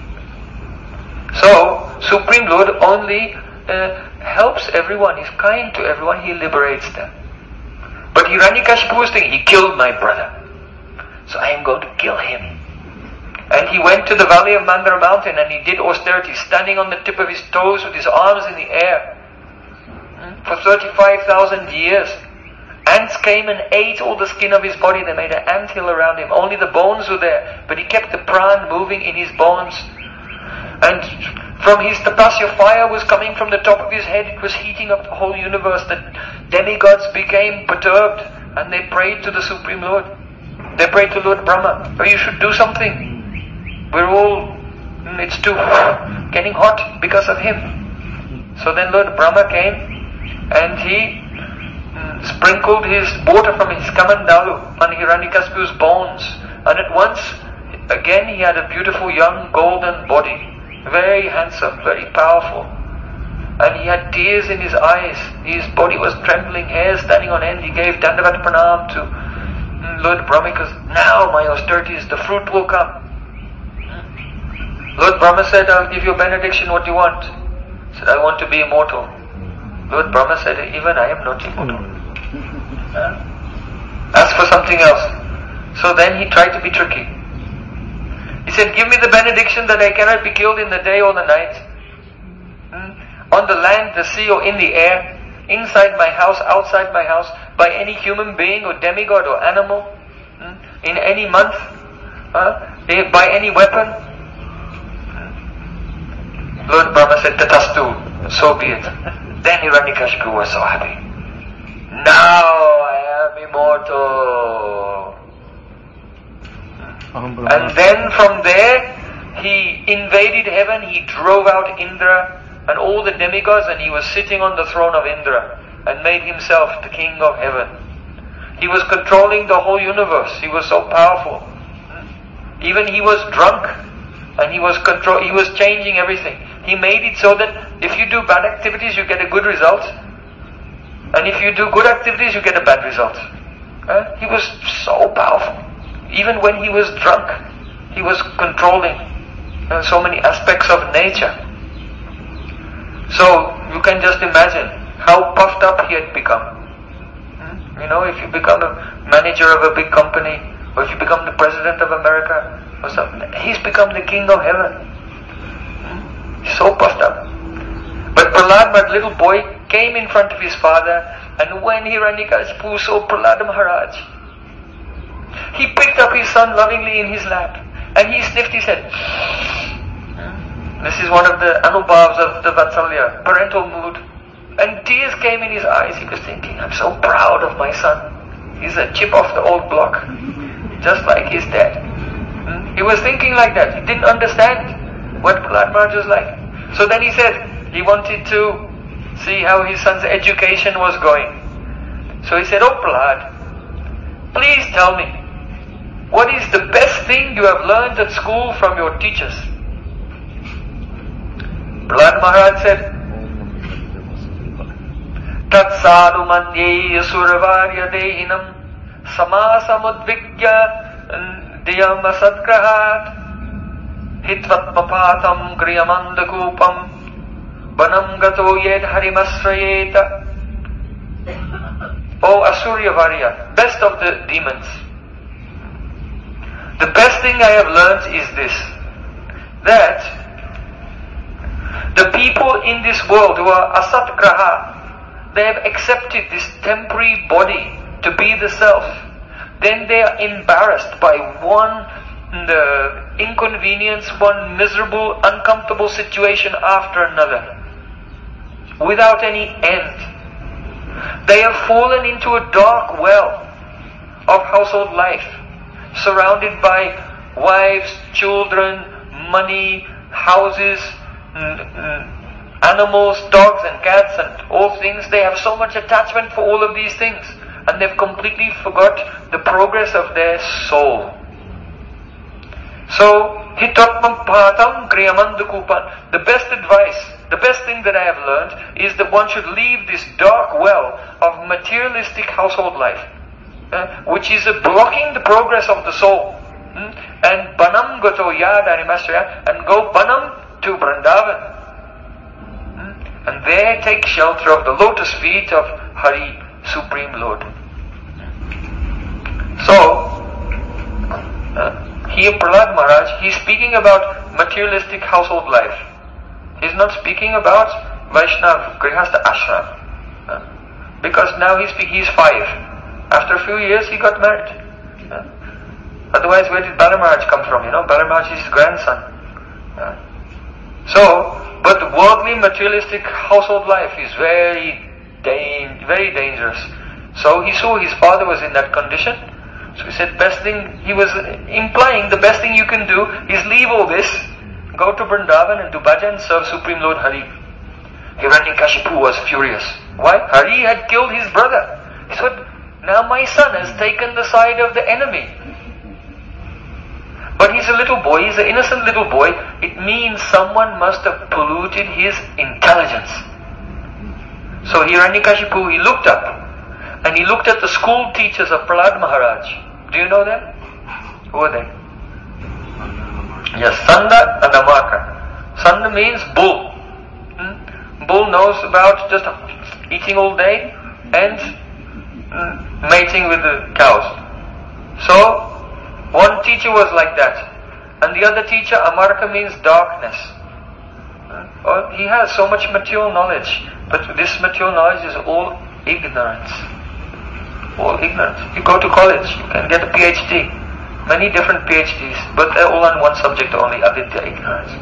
So, Supreme Lord only helps everyone, He's kind to everyone, He liberates them. But Hiranyakashipu was thinking, he killed my brother, so I am going to kill him. And he went to the valley of Mandara mountain and he did austerity, standing on the tip of his toes with his arms in the air. For 35,000 years. Ants came and ate all the skin of his body. They made an anthill around him. Only the bones were there. But he kept the pran moving in his bones. And from his tapasya, fire was coming from the top of his head. It was heating up the whole universe. The demigods became perturbed. And they prayed to the Supreme Lord. They prayed to Lord Brahma. Oh, you should do something. We're all, it's too getting hot because of him. So then Lord Brahma came and he sprinkled his water from his kamandalu on Hiranyakashipu's bones. And at once, again he had a beautiful young golden body. Very handsome, very powerful. And he had tears in his eyes. His body was trembling, hair standing on end. He gave Dandavat Pranam to Lord Brahma because now my austerities, the fruit will come. Lord Brahma said, I'll give you a benediction, what do you want? He said, I want to be immortal. Lord Brahma said, even I am not immortal. Ask for something else. So then he tried to be tricky. He said, give me the benediction that I cannot be killed in the day or the night. On the land, the sea or in the air, inside my house, outside my house, by any human being or demigod or animal, in any month, by any weapon. Lord Brahma said, Tatastu, so be it. Then Hiranyakashipu was so happy. Now I am immortal. And then from there, he invaded heaven, he drove out Indra and all the demigods, and he was sitting on the throne of Indra and made himself the king of heaven. He was controlling the whole universe. He was so powerful. Even he was drunk and he was changing everything. He made it so that if you do bad activities, you get a good result. And if you do good activities, you get a bad result. He was so powerful. Even when he was drunk, he was controlling so many aspects of nature. So you can just imagine how puffed up he had become. If you become a manager of a big company, or if you become the president of America, or something, he's become the king of heaven. He's so puffed up. But Prahlad, my little boy, came in front of his father, and when Hiranyakashipu saw Prahlad Maharaj, he picked up his son lovingly in his lap, and he sniffed his head. This is one of the anubhavs of the Vatsalya, parental mood. And tears came in his eyes. He was thinking, I'm so proud of my son. He's a chip off the old block, just like his dad. He was thinking like that. He didn't understand what Prahlad Maharaj was like. So then he said, he wanted to see how his son's education was going. So he said, oh Prahlad, please tell me, what is the best thing you have learned at school from your teachers? Prahlad Maharaj said, Tat sadhu manye suravarya dehinam samasamudvigya diyam asadgrahat hitvatmapatam griyamandakupam banam gato yed harimasrayeta. O Asurya Varya, best of the demons, the best thing I have learned is this, that the people in this world who are asat graha, they have accepted this temporary body to be the self. Then they are embarrassed by one inconvenience, one miserable, uncomfortable situation after another, without any end. They have fallen into a dark well of household life, surrounded by wives, children, money, houses, animals, dogs and cats and all things. They have so much attachment for all of these things, and they've completely forgot the progress of their soul. So, hitatmam patam kriyamandakupan, the best advice, the best thing that I have learned is that one should leave this dark well of materialistic household life, which is blocking the progress of the soul. And banam gato yad harimasraya, and go banam to Vrindavan. And there take shelter of the lotus feet of Hari, Supreme Lord. So, here Prahlad Maharaj, he's speaking about materialistic household life. He's not speaking about Vaishnav, Grihastha ashram. Because now he's 5. After a few years he got married. Otherwise, where did Bala Maharaj come from? Bala Maharaj is his grandson. But the worldly materialistic household life is very dangerous. So he saw his father was in that condition. So he said, he was implying the best thing you can do is leave all this, go to Vrindavan and do bhajan and serve Supreme Lord Hari. Hiranyakashipu was furious. Why? Hari had killed his brother. He said, now my son has taken the side of the enemy. But he's a little boy, he's an innocent little boy. It means someone must have polluted his intelligence. So Hiranyakashipu, he looked up, and he looked at the school teachers of Prahlad Maharaj. Do you know them? Who are they? Yes, Sanda and Amarka. Sanda means bull. Bull knows about just eating all day and mating with the cows. So, one teacher was like that. And the other teacher, Amarka, means darkness. He has so much material knowledge, but this material knowledge is all ignorance. All ignorance. You go to college, you can get a PhD. Many different PhDs, but they're all on one subject only, avidya, ignorance.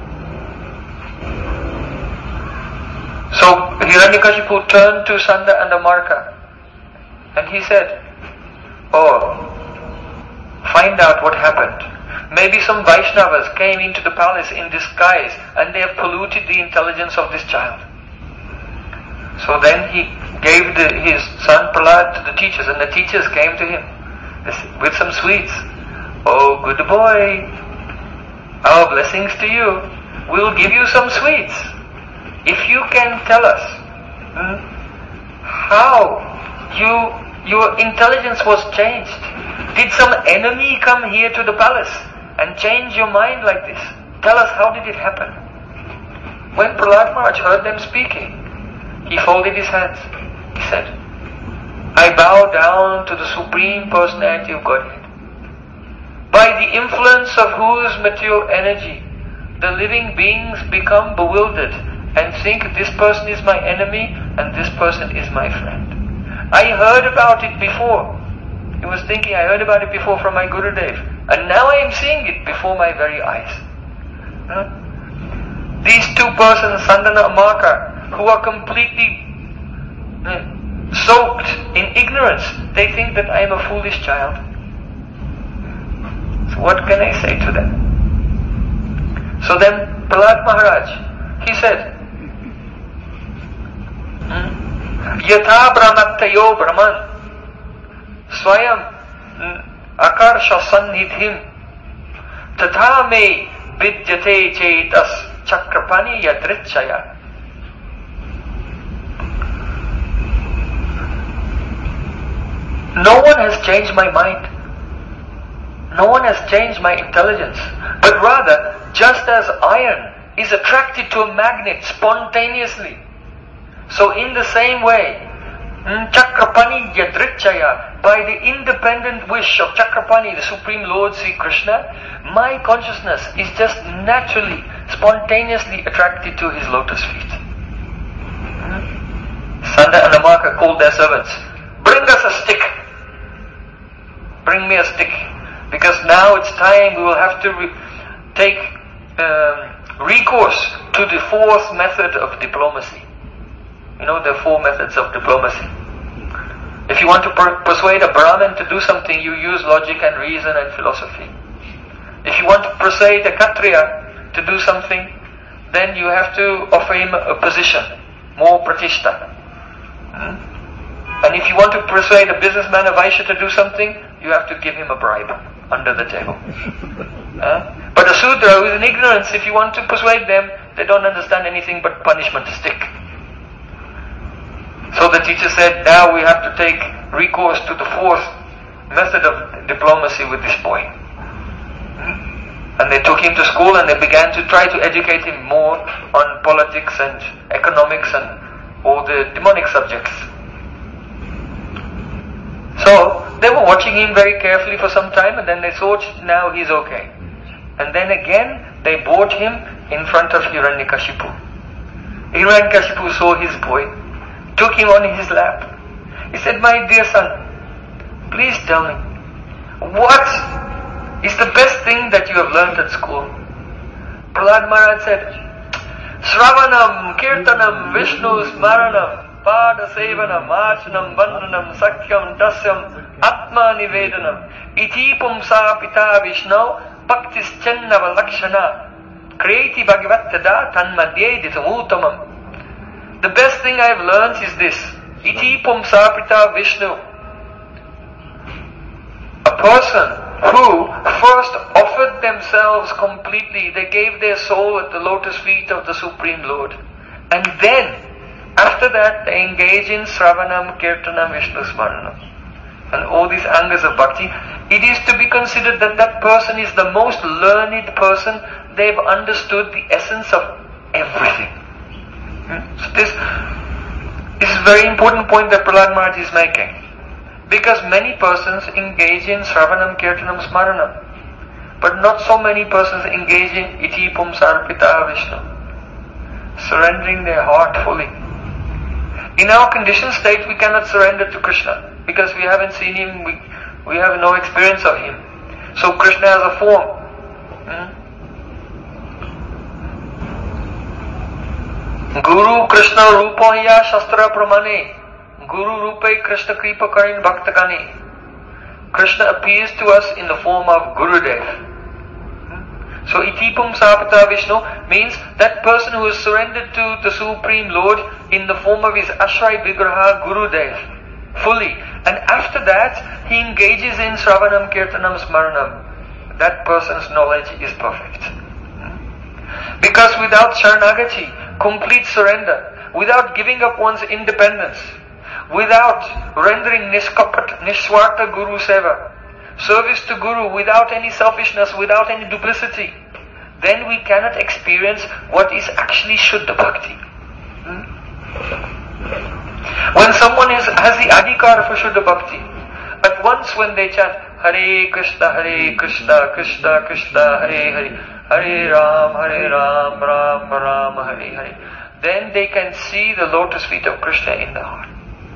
So, Hiranyakashipu turned to Sanda and Amarka, and he said, find out what happened. Maybe some Vaishnavas came into the palace in disguise and they have polluted the intelligence of this child. So then he gave his son Prahlad to the teachers, and the teachers came to him with some sweets. Oh, good boy, our blessings to you. We will give you some sweets. If you can tell us how your intelligence was changed. Did some enemy come here to the palace and change your mind like this? Tell us, how did it happen? When Prahlad Maharaj heard them speaking, he folded his hands. He said, I bow down to the Supreme Personality of Godhead, by the influence of whose material energy the living beings become bewildered and think this person is my enemy and this person is my friend. I heard about it before. He was thinking, I heard about it before from my Gurudev, and now I am seeing it before my very eyes. These two persons, Sandana and Amarka, who are completely soaked in ignorance, they think that I am a foolish child. So what can I say to them? So then Prahlad Maharaj, he said, Yatha brahmatayo brahman Swayam akarsha sannidhim tatha me vidyate chetas chakrapani yadrichaya. No one has changed my mind. No one has changed my intelligence. But rather, just as iron is attracted to a magnet spontaneously, so in the same way, Chakrapani Yadrichaya, by the independent wish of Chakrapani, the Supreme Lord Sri Krishna, my consciousness is just naturally, spontaneously attracted to his lotus feet. Sanda and Amaka called their servants, bring us a stick. Bring me a stick. Because now it's time we will have to take recourse to the fourth method of diplomacy. You know, there are 4 methods of diplomacy. If you want to persuade a Brahmin to do something, you use logic and reason and philosophy. If you want to persuade a Kshatriya to do something, then you have to offer him a position, more pratishtha. And if you want to persuade a businessman, a Vaishya to do something, you have to give him a bribe under the table. But a Sudra who is in ignorance, if you want to persuade them, they don't understand anything but punishment, stick. So the teacher said, now we have to take recourse to the 4th method of diplomacy with this boy. And they took him to school and they began to try to educate him more on politics and economics and all the demonic subjects. So they were watching him very carefully for some time, and then they thought, now he's okay. And then again they brought him in front of Hiranyakashipu. Hiranyakashipu saw his boy, took him on his lap. He said, my dear son, please tell me, what is the best thing that you have learned at school? Prahlad Maharaj said, Shravanam, Kirtanam, Vishnu Smaranam, Pada Sevanam, Archanam, Vandanam, Sakyam, Dasyam, Atma Nivedanam, Iti Pumsa Pita Vishnu, Bhaktis Chennava Lakshana, Kreti Bhagavattada Tanmadye Ditamutamam. The best thing I have learned is this, Iti Pumsa Pita Vishnu. A person who first offered themselves completely, they gave their soul at the lotus feet of the Supreme Lord. And then, after that, they engage in Sravanam, Kirtanam, Vishnu Smaranam. And all these angas of bhakti, it is to be considered that that person is the most learned person. They've understood the essence of everything. So this is a very important point that Prahlad Maharaj is making. Because many persons engage in Sravanam, Kirtanam, Smaranam. But not so many persons engage in Iti Pumsarpita Vishnu. Surrendering their heart fully. In our conditioned state, we cannot surrender to Krishna. Because we haven't seen him, we have no experience of him. So Krishna has a form. Guru Krishna Rupaya Shastra Pramane. Guru Rupe Krishna Kripa Karin Bhaktakani. Krishna appears to us in the form of Gurudev. So Itipum Sapata Vishnu means that person who is surrendered to the Supreme Lord in the form of his Ashray Vigraha Gurudev fully. And after that he engages in Sravanam, Kirtanam, Smaranam. That person's knowledge is perfect. Because without Sharanagati, complete surrender, without giving up one's independence, without rendering Niskapat, Nishwarta Guru Seva, service to Guru without any selfishness, without any duplicity, then we cannot experience what is actually Shuddha Bhakti. When someone has the adhikar for Shuddha Bhakti, at once when they chant Hare Krishna, Krishna Krishna, Hare Hare, Hare Ram, Ram Ram, Hare Hare, then they can see the lotus feet of Krishna in the heart.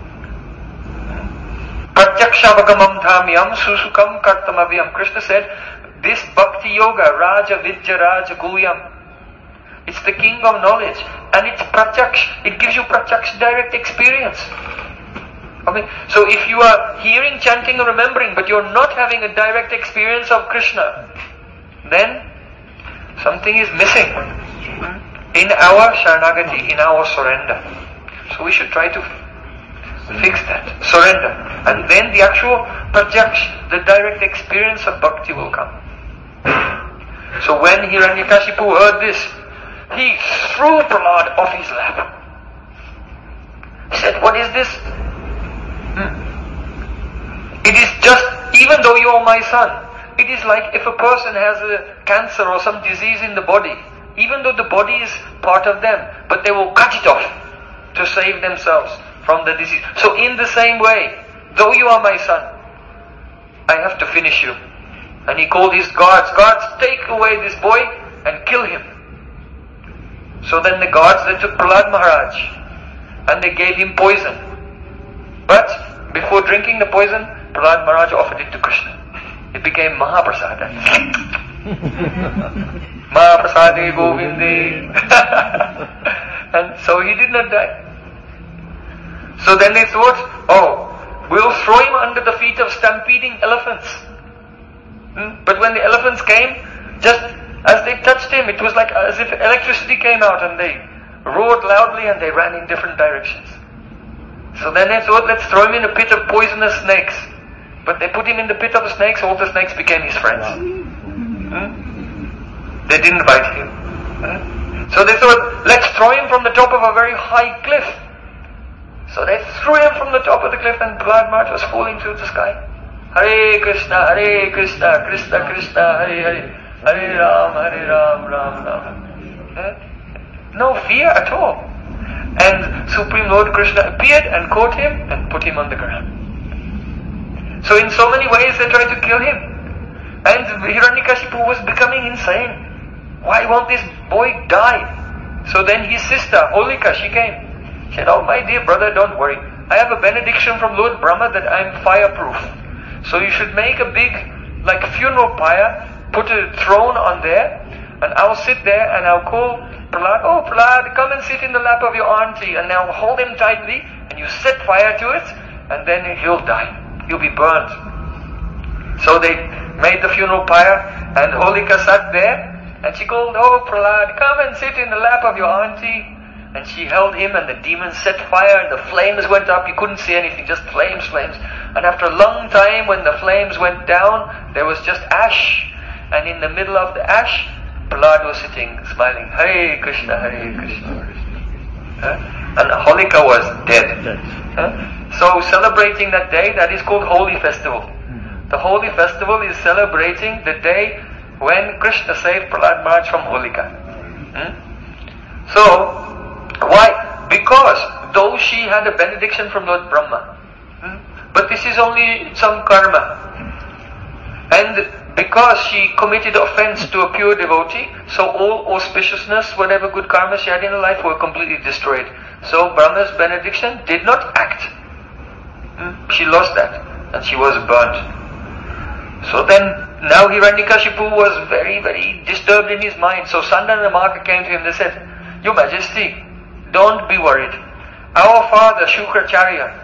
Pratyakshavagam dhamyam susukam kartamavyam. Krishna said, this bhakti yoga, Raja Vidya Raja Guyam, it's the king of knowledge, and it's pratyaksh, it gives you pratyaksh direct experience. Okay? So if you are hearing, chanting or remembering, but you're not having a direct experience of Krishna, then something is missing in our Sharanagati, in our surrender. So we should try to fix that, surrender. And then the actual pratyaksh, the direct experience of bhakti will come. So when Hiranyakashipu heard this, he threw Prahlad off his lap. He said, what is this? It is just, even though you are my son, it is like if a person has a cancer or some disease in the body, even though the body is part of them, but they will cut it off to save themselves from the disease. So in the same way, though you are my son, I have to finish you. And he called his guards, take away this boy and kill him. So then the guards, they took Prahlad Maharaj and they gave him poison. But before drinking the poison, Prahlad Maharaj offered it to Krishna. It became Mahaprasada. Mahaprasade Govinde. And so he did not die. So then they thought, we'll throw him under the feet of stampeding elephants. But when the elephants came, just as they touched him, it was like as if electricity came out and they roared loudly and they ran in different directions. So then they thought, let's throw him in a pit of poisonous snakes. But they put him in the pit of the snakes, all the snakes became his friends. They didn't bite him. So they thought, let's throw him from the top of a very high cliff. So they threw him from the top of the cliff and Prahlad Maharaj was falling through the sky. Hare Krishna, Krishna Krishna, Hare Hare, Hare Ram, Ram Ram. No fear at all. And Supreme Lord Krishna appeared and caught him and put him on the ground. So in so many ways they tried to kill him. And Hiranyakashipu was becoming insane. Why won't this boy die? So then his sister, Holika, she came. She said, my dear brother, don't worry. I have a benediction from Lord Brahma that I am fireproof. So you should make a big, like a funeral pyre, put a throne on there, and I'll sit there and I'll call Prahlad, Prahlad, come and sit in the lap of your auntie, and now hold him tightly, and you set fire to it, and then he'll die. He'll be burnt. So they made the funeral pyre, and Holika sat there, and she called, Prahlad, come and sit in the lap of your auntie. And she held him, and the demons set fire, and the flames went up. You couldn't see anything, just flames. And after a long time, when the flames went down, there was just ash. And in the middle of the ash, Prahlad was sitting, smiling, Hare Krishna, Hare Krishna. And Holika was dead. So celebrating that day, that is called Holy Festival. The Holy Festival is celebrating the day when Krishna saved Prahlad Maharaj from Holika. So, why? Because though she had a benediction from Lord Brahma, but this is only some karma. And because she committed offense to a pure devotee, so all auspiciousness, whatever good karma she had in her life were completely destroyed. So Brahma's benediction did not act. She lost that and she was burnt. So then, now Hiranyakashipu was very, very disturbed in his mind. So Sandana and Marka came to him, they said, Your Majesty, don't be worried. Our father, Shukracharya,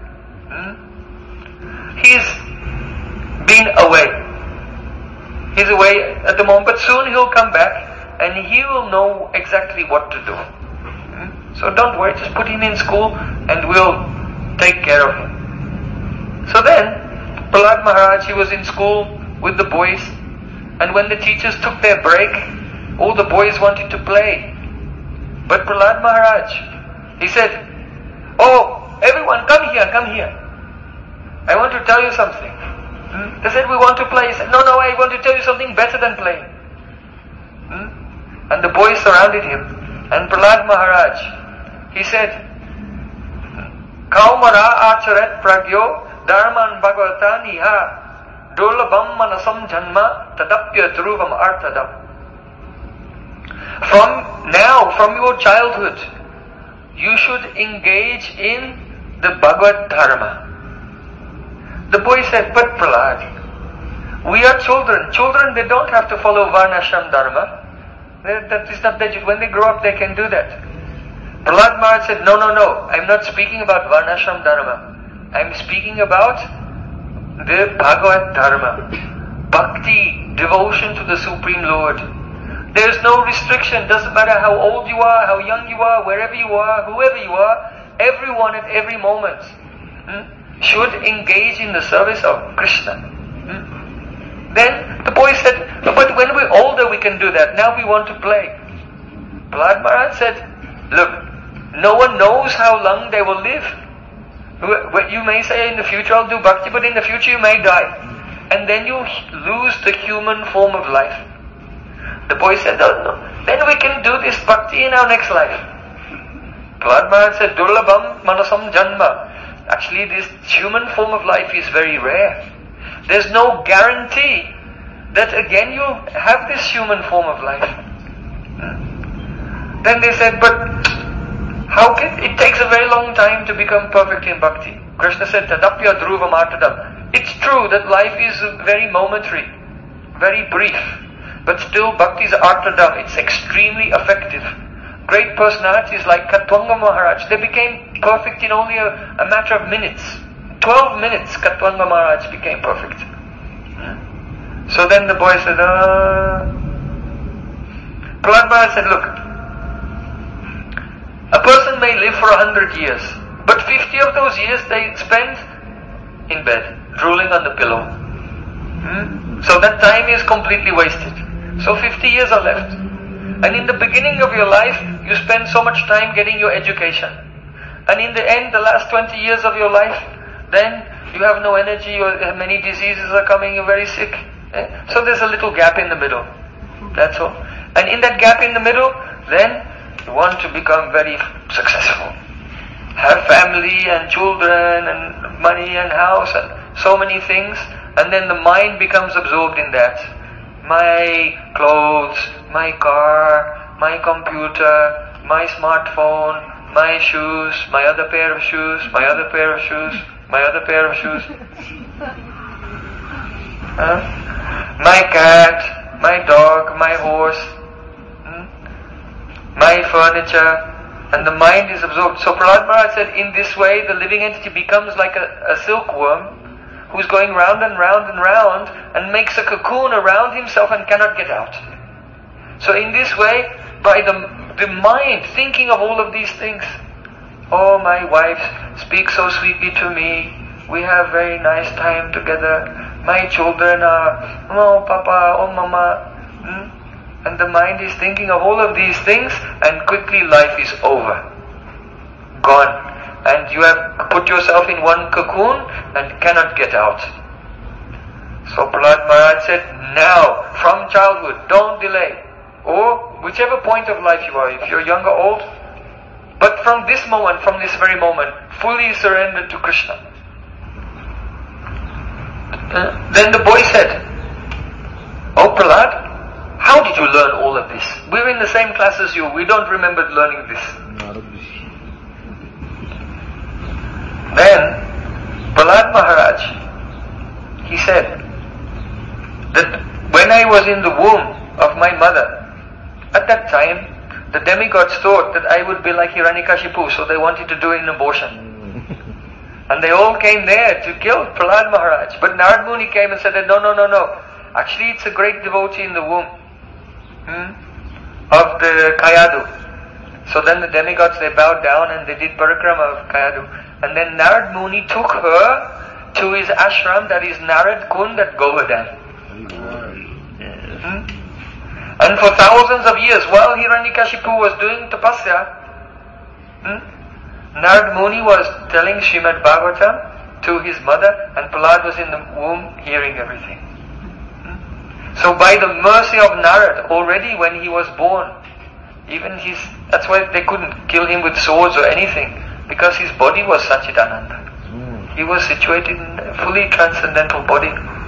he's been away. He's away at the moment, but soon he'll come back and he will know exactly what to do. So don't worry, just put him in school and we'll take care of him. So then, Prahlad Maharaj, he was in school with the boys, and when the teachers took their break, all the boys wanted to play. But Prahlad Maharaj, he said, everyone come here. I want to tell you something. They said, we want to play. He said, no, I want to tell you something better than playing. And the boys surrounded him. And Prahlad Maharaj, he said, Kaumara acharet pragyo dharman bhagavata niha dolabam manasam janma tadapya dhruvam arthadam. From your childhood, you should engage in the Bhagavad Dharma. The boy said, but Prahlad, we are children. Children, they don't have to follow Varnashram Dharma. That is not that when they grow up they can do that. Prahlad Maharaj said, no, I'm not speaking about Varnashram Dharma. I'm speaking about the Bhagavad Dharma. Bhakti, devotion to the Supreme Lord. There is no restriction. Doesn't matter how old you are, how young you are, wherever you are, whoever you are, everyone at every moment. should engage in the service of Krishna. Then the boy said, "No, but when we're older we can do that. Now we want to play." Prahlad Maharaj said, "Look, no one knows how long they will live. You may say in the future I'll do bhakti, but in the future you may die. And then you lose the human form of life." The boy said, "No, then we can do this bhakti in our next life." Prahlad Maharaj said, "Durlabham manasam janma." Actually, this human form of life is very rare. There's no guarantee that again you have this human form of life. Then they said, "But how can it takes a very long time to become perfect in bhakti?" Krishna said, "Tadapya dhruvam artadam." It's true that life is very momentary, very brief, but still bhakti is artadam. It's extremely effective. Great personalities like Katwanga Maharaj, they became perfect in only a matter of minutes. 12 minutes Katwanga Maharaj became perfect. So then the boy said, Prahlad Maharaj said, "Look, a person may live for 100 years, but 50 of those years they spend in bed, drooling on the pillow. So that time is completely wasted. So 50 years are left. And in the beginning of your life, you spend so much time getting your education. And in the end, the last 20 years of your life, then you have no energy, or many diseases are coming, you're very sick. So there's a little gap in the middle. That's all. And in that gap in the middle, then you want to become very successful. Have family and children and money and house and so many things. And then the mind becomes absorbed in that. My clothes, my car, my computer, my smartphone, my shoes, my other pair of shoes, my other pair of shoes, my other pair of shoes. My cat, my dog, my horse, my furniture, and the mind is absorbed. So Prahlad Maharaj said, in this way the living entity becomes like a silkworm who's going round and round and round and makes a cocoon around himself and cannot get out. So in this way, by the mind thinking of all of these things, oh, my wife speaks so sweetly to me, we have very nice time together, my children are, oh papa, oh mama, and the mind is thinking of all of these things, and quickly life is over, gone. And you have put yourself in one cocoon and cannot get out. So Prahlad Maharaj said, now, from childhood, don't delay. Or whichever point of life you are, if you're young or old, but from this moment, from this very moment, fully surrendered to Krishna. Then the boy said, oh Prahlad, how did you learn all of this? We're in the same class as you, we don't remember learning this. Then, Prahlad Maharaj, he said that when I was in the womb of my mother, at that time, the demigods thought that I would be like Hiranyakashipu, so they wanted to do an abortion. And they all came there to kill Prahlad Maharaj. But Narad Muni came and said that, no. Actually, it's a great devotee in the womb of the Kayadu. So then the demigods, they bowed down and they did parikrama of Kayadu. And then Narad Muni took her to his ashram, that is Narad Kund at Govardhan. And for thousands of years, while Hiranyakashipu was doing tapasya, Narad Muni was telling Srimad Bhagavatam to his mother, and Prahlad was in the womb hearing everything. So by the mercy of Narad, already when he was born, even that's why they couldn't kill him with swords or anything, because his body was Satchidananda. He was situated in a fully transcendental body.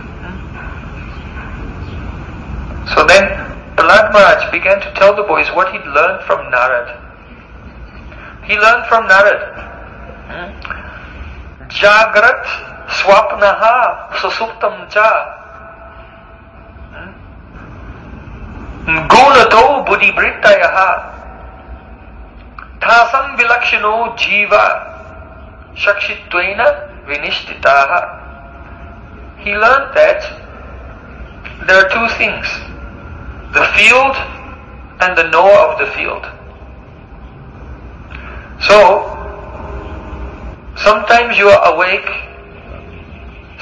So then Prahlad Maharaj began to tell the boys what he'd learned from Narad. He learned from Narad, Jagrat Swapnaha Susuptam Cha Gunato Buddhibhrittayaha Thasam Vilakshano Jiva Shakshitvaina Vinishtitaha. He learned that there are two things, the field and the knower of the field. So, sometimes you are awake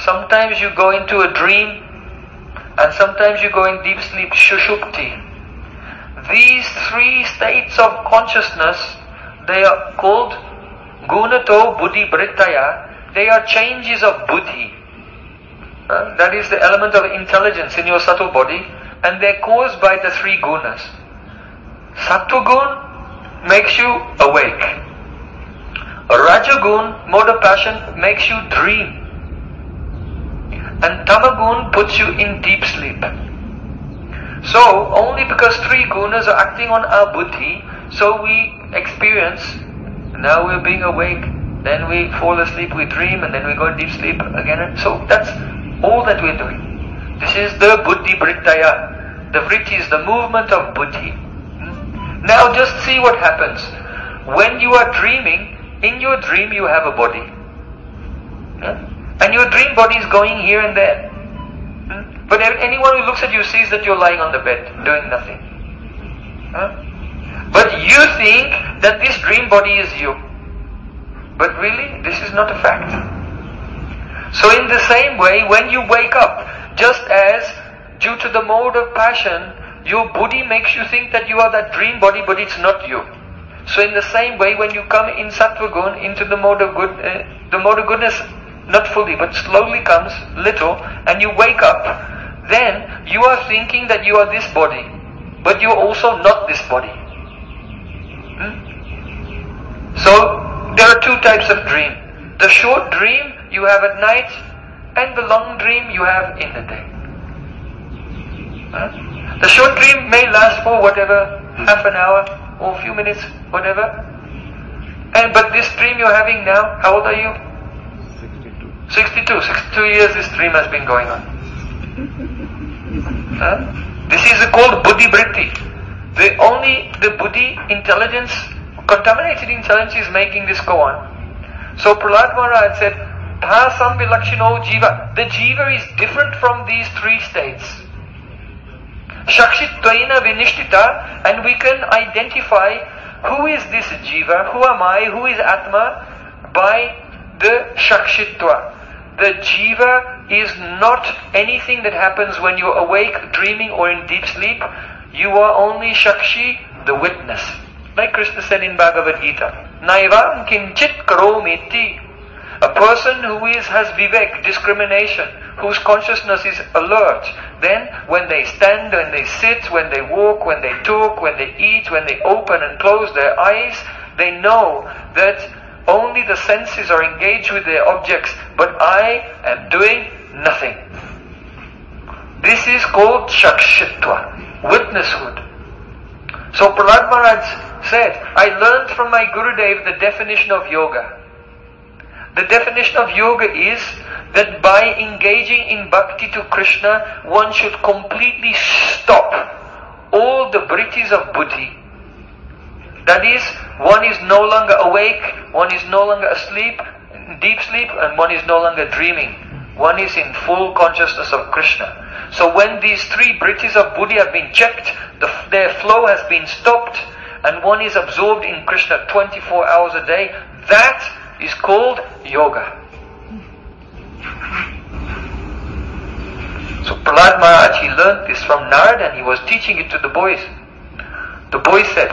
sometimes you go into a dream, and sometimes you go in deep sleep, Shushupti. These three states of consciousness, they are called Gunato Buddhi Brittaya. They are changes of Buddhi. That is the element of intelligence in your subtle body, and they're caused by the three gunas. Sattvagun makes you awake. Rajagun, mode of passion, makes you dream. And Tamagun puts you in deep sleep. So, only because three gunas are acting on our buddhi, so we experience, now we're being awake, then we fall asleep, we dream, and then we go in deep sleep again. And so that's all that we're doing. This is the buddhi brittaya. The vritti is the movement of buddhi. Now just see what happens. When you are dreaming, in your dream you have a body. And your dream body is going here and there. But anyone who looks at you sees that you're lying on the bed, doing nothing. But you think that this dream body is you. But really, this is not a fact. So in the same way, when you wake up, just as due to the mode of passion, your buddhi makes you think that you are that dream body, but it's not you. So in the same way, when you come in sattva-gun into the mode of goodness, not fully, but slowly comes, little, and you wake up, then you are thinking that you are this body, but you are also not this body. So there are two types of dream. The short dream you have at night, and the long dream you have in the day. The short dream may last for whatever, half an hour or a few minutes, whatever. But this dream you're having now, how old are you? 62 years this dream has been going on. This is called buddhi vritti. The buddhi intelligence, contaminated intelligence is making this go on. So Prahlad Maharaj said, Bhasam vilakshino jiva. The jiva is different from these three states. Shakshitvaina vinishtita, and we can identify who is this jiva, who am I, who is Atma, by the shakshitva. The jiva is not anything that happens when you're awake, dreaming, or in deep sleep. You are only shakshi, the witness. Like Krishna said in Bhagavad Gita, Naivam kinchit karomiti. A person who has vivek, discrimination, whose consciousness is alert, then when they stand, when they sit, when they walk, when they talk, when they eat, when they open and close their eyes, they know that only the senses are engaged with their objects, but I am doing nothing. This is called shakshitva, witnesshood. So Prahlad Maharaj said, I learned from my Gurudev the definition of yoga. The definition of yoga is that by engaging in bhakti to Krishna, one should completely stop all the vrittis of buddhi. That is, one is no longer awake, one is no longer asleep, deep sleep, and one is no longer dreaming. One is in full consciousness of Krishna. So when these three vrittis of buddhi have been checked, their flow has been stopped, and one is absorbed in Krishna 24 hours a day, that is called yoga. So Prahlad Maharaj, he learned this from Narad and he was teaching it to the boys. The boys said,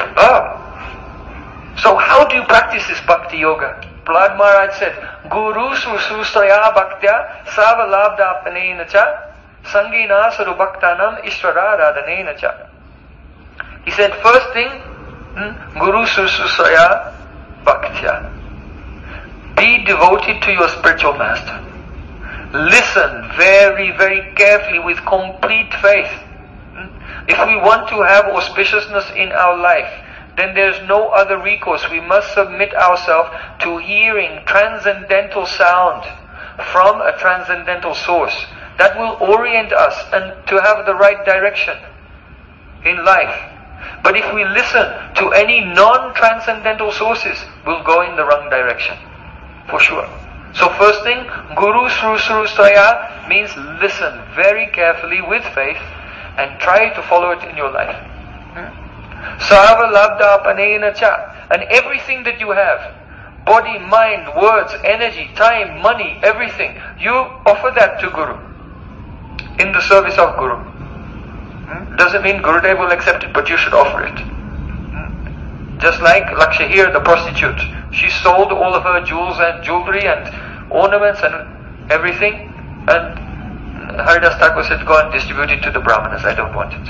so how do you practice this bhakti yoga? Prahlad Maharaj said, Guru susustaya bhaktya savalabdhapanena cha sangina sarubhaktanam ishvara radhanena cha. He said, first thing, Guru susustaya bhaktya. Be devoted to your spiritual master. Listen very, very carefully with complete faith. If we want to have auspiciousness in our life, then there's no other recourse. We must submit ourselves to hearing transcendental sound from a transcendental source. That will orient us and to have the right direction in life. But if we listen to any non-transcendental sources, we'll go in the wrong direction. For sure. So first thing, Guru Srusrustaya means listen very carefully with faith and try to follow it in your life. Sarva labdha panena cha. And everything that you have, body, mind, words, energy, time, money, everything. You offer that to Guru in the service of Guru. Doesn't mean Gurudev will accept it, but you should offer it. Just like Lakshahir, the prostitute. She sold all of her jewels and jewelry and ornaments and everything, and Haridas Thakur said, go and distribute it to the Brahmanas, I don't want it.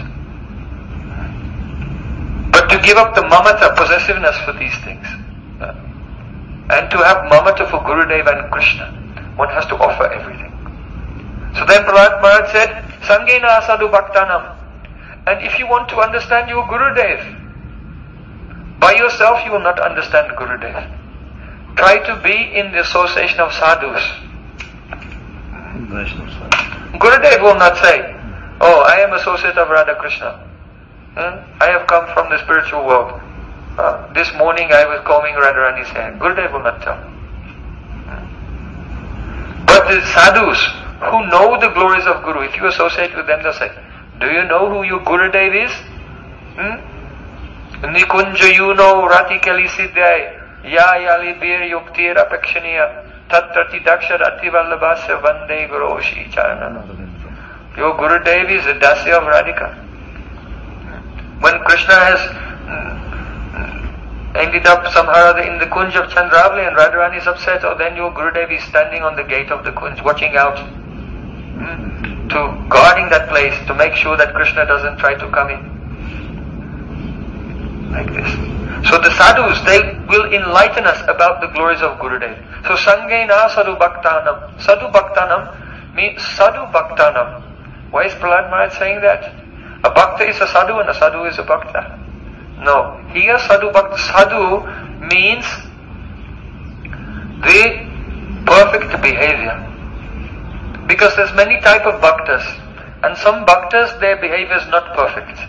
But to give up the mamata, possessiveness for these things, and to have mamata for Gurudev and Krishna, one has to offer everything. So then Prahlad Maharaj said, Sangena sadhu bhaktanam. And if you want to understand your Gurudev, by yourself you will not understand Gurudev. Try to be in the association of sadhus. Gurudev will not say, oh, I am associate of Radha Krishna. I have come from the spiritual world. This morning I was combing Radharani's hair. Gurudev will not tell. But the sadhus who know the glories of Guru, if you associate with them, they'll say, do you know who your Gurudev is? Nikunja yuno rati kali siddhai ya yali bir yuktir apekshaniya tatrati dakshar ativallabhasya vande guroshi charanana. Your Gurudev is the Dasya of Radhika. When Krishna has ended up somehow in the Kunj of Chandravali and Radharani is upset, oh, then your Gurudev is standing on the gate of the Kunj, watching out, to guarding that place, to make sure that Krishna doesn't try to come in. Like this. So the sadhus, they will enlighten us about the glories of Gurudev. So Sangena sadhu bhaktanam. Sadhu bhaktanam means sadhu bhaktanam. Why is Prahlad Maharaj saying that? A bhakta is a sadhu and a sadhu is a bhakta. No. Here sadhu bhakta. Sadhu means the perfect behavior. Because there's many type of bhaktas. And some bhaktas, their behavior is not perfect.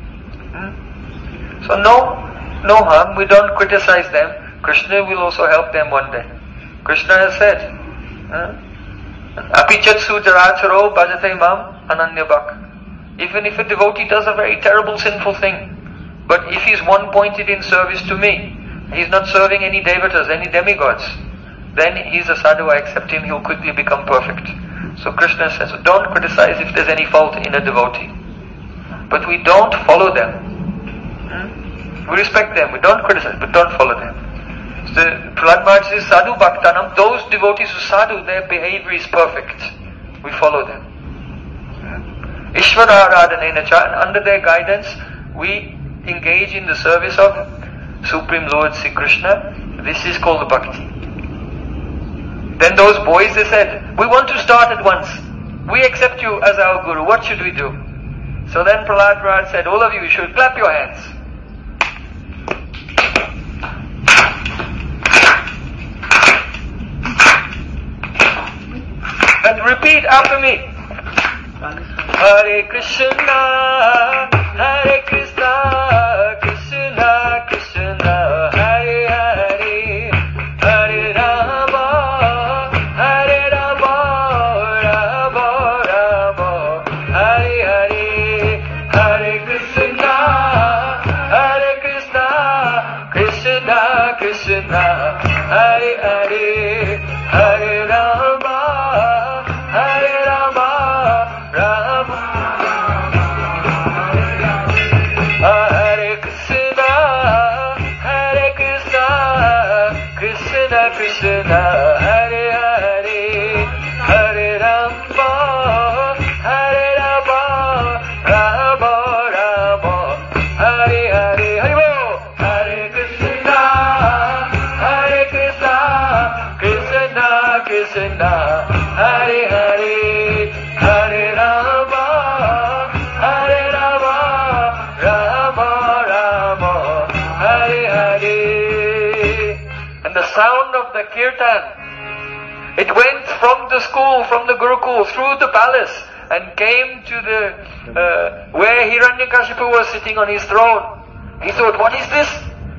So no harm, we don't criticize them. Krishna will also help them one day. Krishna has said, Apichat sujaracharo bhajate mam ananya bhak. Even if a devotee does a very terrible sinful thing, but if he's one-pointed in service to me, he's not serving any devatas, any demigods, then he's a sadhu, I accept him, he'll quickly become perfect. So Krishna says, don't criticize if there's any fault in a devotee. But we don't follow them. We respect them, we don't criticize, but don't follow them. So Prahlad Maharaj says, sadhu bhaktanam, those devotees who sadhu, their behavior is perfect. We follow them. Ishvara aradhanena cha, and under their guidance, we engage in the service of Supreme Lord Sri Krishna. This is called bhakti. Then those boys, they said, we want to start at once. We accept you as our Guru. What should we do? So then Prahlad Maharaj said, all of you should clap your hands. And repeat after me. Hare Krishna, Hare Krishna, Krishna Krishna, Hare Hare, Hare Rama, Hare Rama, Rama Rama, Hare Hare, Hare Krishna, Hare Krishna, Krishna Krishna, Hare Hare, Hare Rama, Hare Rama, Rama Hare Krishna, Hare Krishna, Krishna Krishna, Hare Hare, Hare Rama, Hare Rama, Rama Rama, Hare Hare, Hare Hare Krishna, Hare Krishna, Krishna Krishna, Hare Hare, Hare Rama, Hare Rama, Rama Rama, Hare Hare. And the sound of the kirtan, it went from the school, from the Gurukul, through the palace, and came to the where Hiranyakashipu was sitting on his throne. He thought, what is this?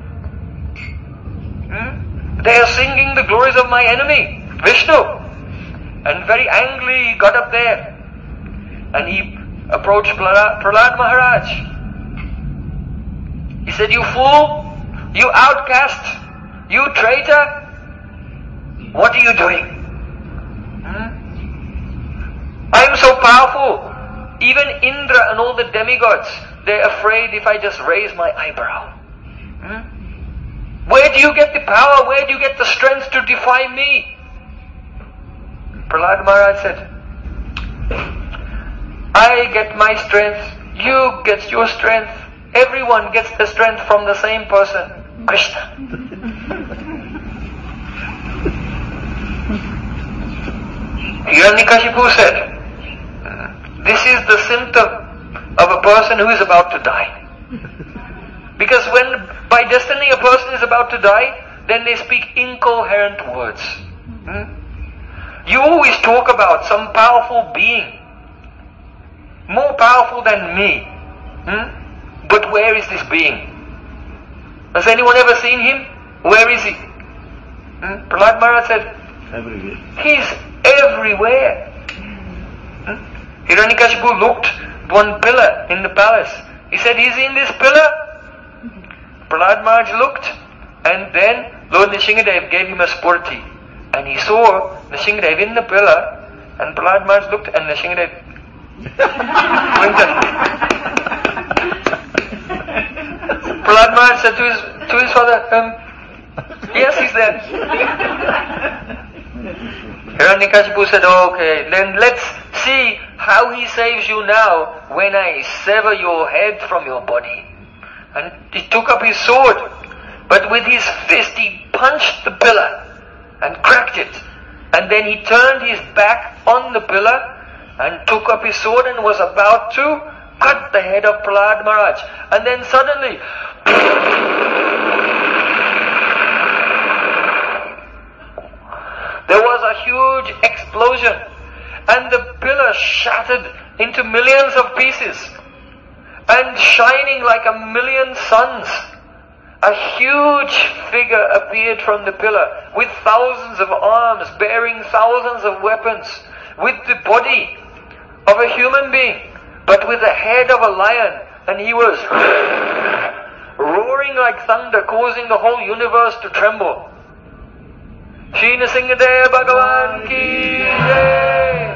They are singing the glories of my enemy, Vishnu. And very angry, he got up there and he approached Prahlad Maharaj. He said, you fool, you outcast, you traitor, What are you doing? I am so powerful. Even Indra and all the demigods, they're afraid if I just raise my eyebrow. Where do you get the power? Where do you get the strength to defy me? Prahlad Maharaj said, I get my strength, you get your strength, everyone gets the strength from the same person, Krishna. Hiranyakashipu said, this is the symptom of a person who is about to die. Because when by destiny a person is about to die, then they speak incoherent words. You always talk about some powerful being, more powerful than me. But where is this being? Has anyone ever seen him? Where is he? Prahlad Maharaj said, everywhere. He's everywhere. Hiranyakashipu looked at one pillar in the palace. He said, is he in this pillar? Prahlad Maharaj looked, and then Lord Nrsingadev gave him a spurti. And he saw Nrsingadev in the pillar, and Prahlad Maharaj looked, and Nrsingadev winked at him. Prahlad Maharaj said to his father, yes, he's there. Hiranyakashipu said, okay, then let's see how he saves you now when I sever your head from your body. And he took up his sword, but with his fist he punched the pillar and cracked it. And then he turned his back on the pillar and took up his sword and was about to cut the head of Prahlad Maharaj. And then suddenly, there was a huge explosion, and the pillar shattered into millions of pieces, and shining like a million suns, a huge figure appeared from the pillar with thousands of arms, bearing thousands of weapons, with the body of a human being, but with the head of a lion, and he was roaring like thunder, causing the whole universe to tremble. Shri Nrsingadev Bhagavan ki jai.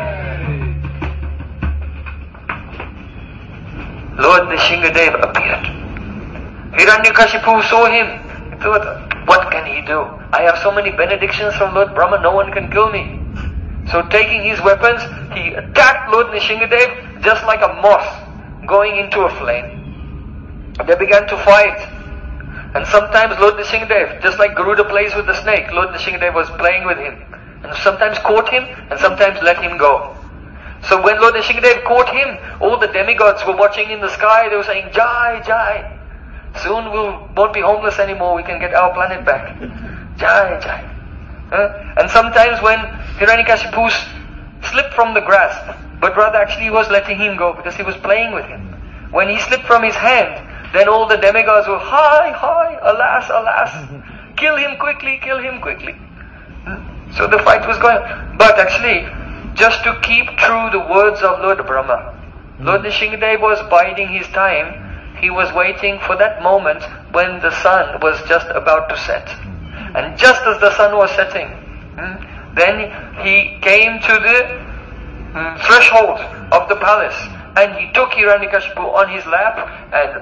Lord Nrsingadev appeared. Hiranyakashipu saw him. He thought, what can he do? I have so many benedictions from Lord Brahma, no one can kill me. So taking his weapons, he attacked Lord Nrsingadev just like a moth going into a flame. They began to fight. And sometimes Lord Nrsingadev, just like Garuda plays with the snake, Lord Nrsingadev was playing with him. And sometimes caught him, and sometimes let him go. So when Lord Nrsingadev caught him, all the demigods were watching in the sky, they were saying, Jai, Jai. Soon we won't be homeless anymore, we can get our planet back. Jai, Jai. And sometimes when Hiranyakashipu slipped from the grasp, but rather actually he was letting him go because he was playing with him. When he slipped from his hand, then all the demigods were, hi, hi, alas, alas, kill him quickly, kill him quickly. So the fight was going on. But actually, just to keep true the words of Lord Brahma, Lord Nrsingadev was biding his time. He was waiting for that moment when the sun was just about to set. And just as the sun was setting, then he came to the threshold of the palace, and he took Hiranyakashipu on his lap and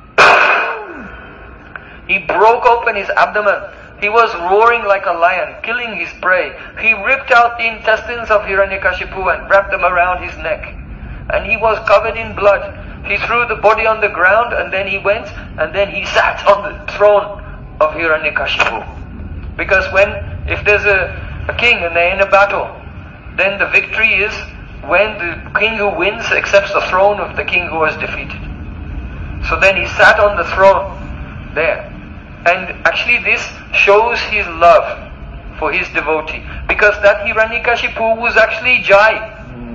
he broke open his abdomen. He was roaring like a lion, killing his prey. He ripped out the intestines of Hiranyakashipu and wrapped them around his neck. And he was covered in blood. He threw the body on the ground, and then he went and then he sat on the throne of Hiranyakashipu. Because if there's a king and they're in a battle, then the victory is when the king who wins accepts the throne of the king who was defeated. So then he sat on the throne there. And actually this shows his love for his devotee. Because that Hiranyakashipu was actually Jai.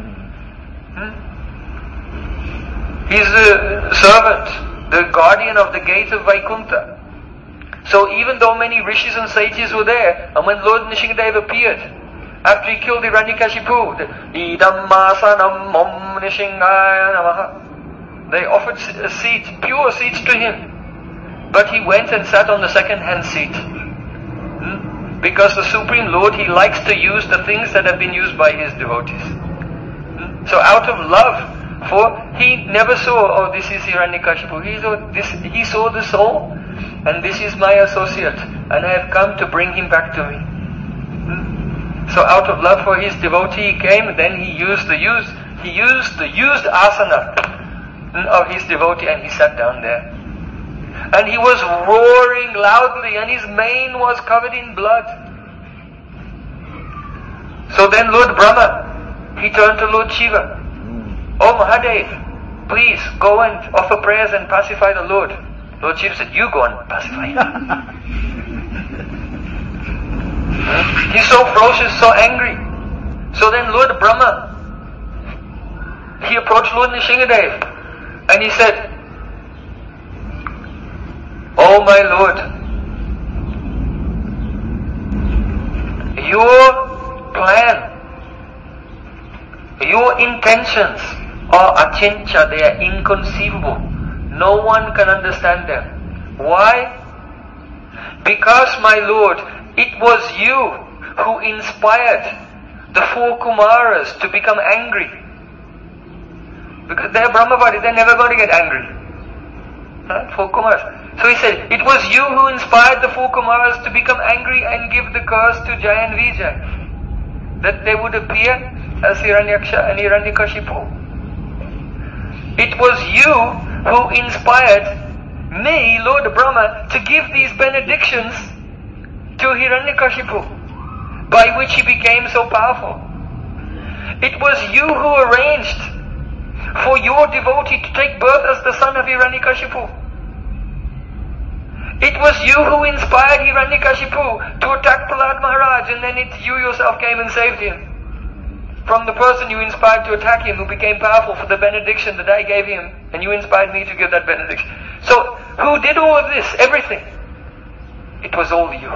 He's the servant, the guardian of the gate of Vaikuntha. So even though many rishis and sages were there, and when Lord Nrsingadev appeared, after he killed Hiranyakashipu, Idam Masanam Om Nrshingaya Namaha, they offered seats, pure seats to him. But he went and sat on the second-hand seat. Because the Supreme Lord, He likes to use the things that have been used by His devotees. So out of love, for He never saw, oh, this is Hiranyakashipu. He saw the soul, and this is my associate, and I have come to bring him back to me. So out of love for His devotee, He came, and then He used the used asana of His devotee, and He sat down there. And He was roaring loudly, and His mane was covered in blood. So then Lord Brahma, he turned to Lord Shiva. Oh Mahadev, please go and offer prayers and pacify the Lord. Lord Shiva said, you go and pacify him. He's so ferocious, so angry. So then Lord Brahma, he approached Lord Nrsingadev and he said, oh my Lord, your plan, your intentions are achintya, they are inconceivable. No one can understand them. Why? Because, my Lord, it was you who inspired the 4 Kumaras to become angry. Because they are Brahmavadi, they're never going to get angry. 4 Kumaras. So he said, it was you who inspired the 4 Kumaras to become angry and give the curse to Jaya and Vijay, that they would appear as Hiranyaksha and Hiranyakashipu. It was you who inspired me, Lord Brahma, to give these benedictions to Hiranyakashipu, by which he became so powerful. It was you who arranged for your devotee to take birth as the son of Hiranyakashipu. It was you who inspired Hiranyakashipu to attack Prahlad Maharaj, and then you yourself came and saved him from the person you inspired to attack him, who became powerful for the benediction that I gave him, and you inspired me to give that benediction. So, who did all of this? Everything. It was all you.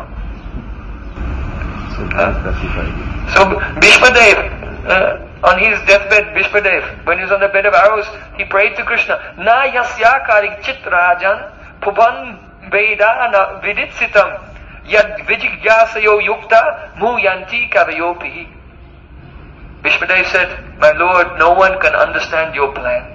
So Bhishmadev, on his deathbed, Bhishmadev, when he was on the bed of arrows, he prayed to Krishna, Na yasya karik chit rajan puban vedana viditsitam yad vijigyasayo yukta muyanti kavayopihi. Bhishmadev said, my Lord, no one can understand your plan.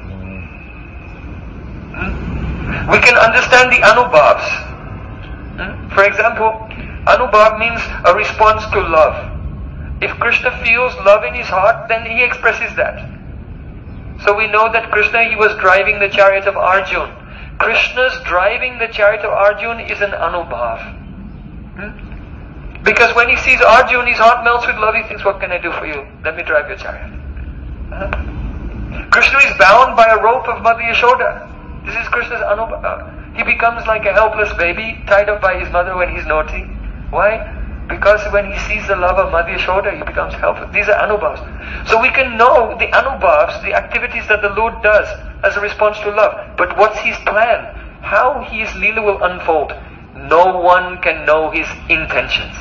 We can understand the anubhavs. For example, anubhav means a response to love. If Krishna feels love in his heart, then he expresses that. So we know that Krishna, he was driving the chariot of Arjun. Krishna's driving the chariot of Arjun is an anubhav. Because when he sees Arjun, his heart melts with love. He thinks, what can I do for you? Let me drive your chariot. Krishna is bound by a rope of Mother Yashoda. This is Krishna's anubhav. He becomes like a helpless baby tied up by his mother when he's naughty. Why? Because when he sees the love of Mother Yashoda, he becomes helpless. These are anubhavs. So we can know the anubhavs, the activities that the Lord does as a response to love. But what's his plan? How his Leela will unfold? No one can know his intentions.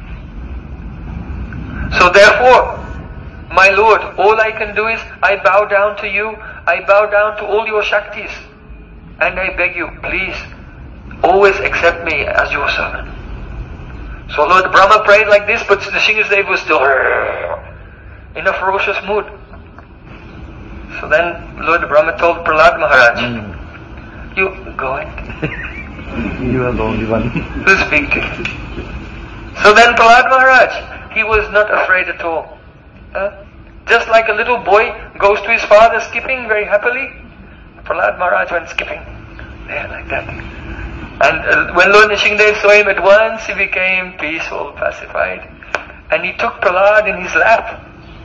So therefore, my Lord, all I can do is, I bow down to you, I bow down to all your Shaktis, and I beg you, please, always accept me as your servant. So Lord Brahma prayed like this, but Nrsingadev was still in a ferocious mood. So then Lord Brahma told Prahlad Maharaj, you go ahead. You are the only one. To speak to you. So then Prahlad Maharaj, he was not afraid at all. Just like a little boy goes to his father skipping very happily, Prahlad Maharaj went skipping there like that. And when Lord Nrsingadev saw him, at once he became peaceful, pacified. And he took Prahlad in his lap.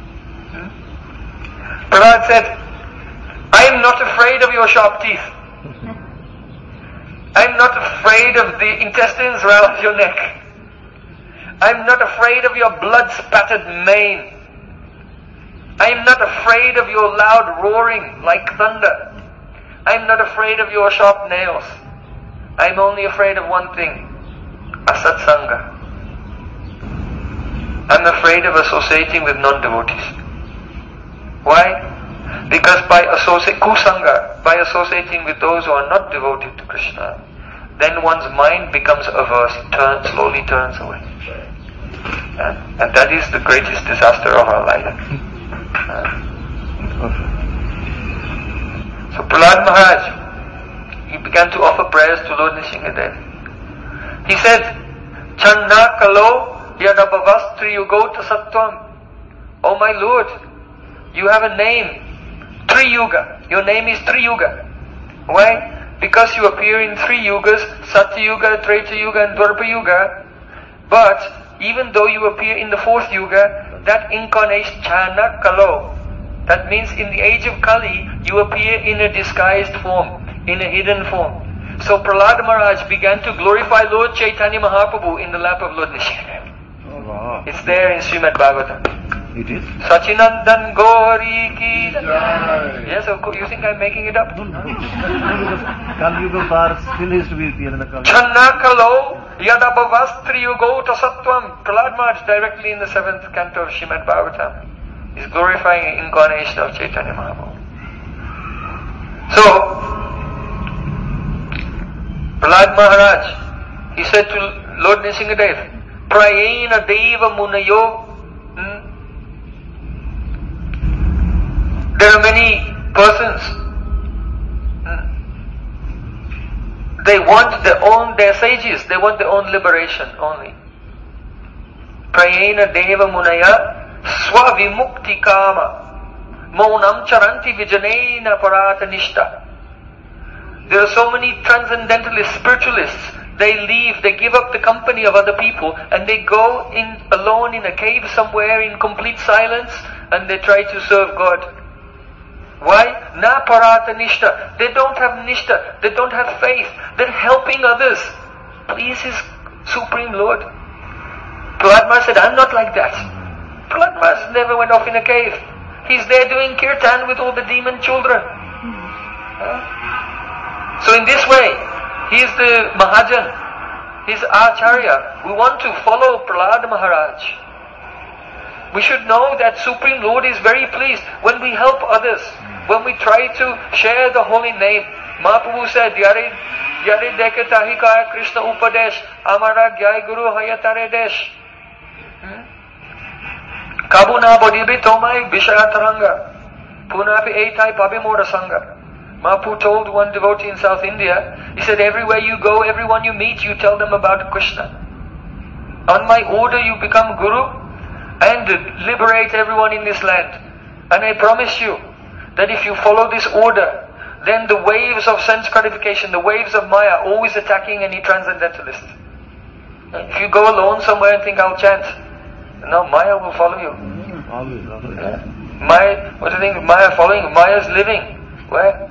Prahlad said, I am not afraid of your sharp teeth. I am not afraid of the intestines around your neck. I am not afraid of your blood-spattered mane. I am not afraid of your loud roaring like thunder. I am not afraid of your sharp nails. I am only afraid of one thing, asatsanga. I am afraid of associating with non-devotees. Why? Because by kusanga, by associating with those who are not devoted to Krishna, then one's mind becomes averse, slowly turns away. And that is the greatest disaster of our life. So Prahlad Maharaj, he began to offer prayers to Lord Nrsimhadev. He said, Channa kalo yadabhavastri yugota sattvam. Oh my Lord, you have a name, Tri-yuga. Your name is Tri-yuga. Why? Because you appear in 3 yugas, Satya-yuga, Treta-yuga and Dwapara-yuga. But even though you appear in the 4th yuga, that incarnation, Channa kalo, that means in the age of Kali, you appear in a disguised form, in a hidden form. So Prahlad Maharaj began to glorify Lord Chaitanya Mahaprabhu in the lap of Lord Nrsimhadev. Oh, wow. It's there in Srimad Bhagavatam. It is? Sachinandan Gauri ki Jai. Yes, of course. You think I'm making it up? No, because Kali Yuga Par still is to be appeared in the Kali Yuga. Channakalo yadabhavastri yugota sattvam. Prahlad Maharaj directly in the 7th canto of Srimad Bhagavatam is glorifying the incarnation of Chaitanya Mahaprabhu. So, Prahlad Maharaj, he said to Lord Nrsimhadev, Prayena Deva Munayo. There are many persons, they want their sages, they want their own liberation only. Prayena Deva Munaya Swavimukti Kama Maunam Charanti Vijanena Parata Nishta. There are so many transcendentalists, spiritualists, they give up the company of other people and they go in alone in a cave somewhere in complete silence and they try to serve God. Why? Na parata nishta. They don't have nishta. They don't have faith. They're helping others. Please His Supreme Lord. Prahlad Maharaj said, I'm not like that. Prahlad Maharaj never went off in a cave. He's there doing kirtan with all the demon children. So in this way, he is the Mahajan. He's Acharya. We want to follow Prahlad Maharaj. We should know that Supreme Lord is very pleased when we help others, when we try to share the holy name. Mahaprabhu said, Yare dekatahi kaya Krishna upadesh, amara gyai guru hayatare desh. Kabuna bodhibi tomai visharataranga, punapi eitai pabimora sangha. Mahaprabhu told one devotee in South India, he said, everywhere you go, everyone you meet, you tell them about Krishna. On my order you become guru and liberate everyone in this land. And I promise you that if you follow this order, then the waves of sense gratification, the waves of Maya, always attacking any transcendentalist. If you go alone somewhere and think I'll chant, no, Maya will follow you. Always. Maya, what do you think? Maya following? Maya's living. Where?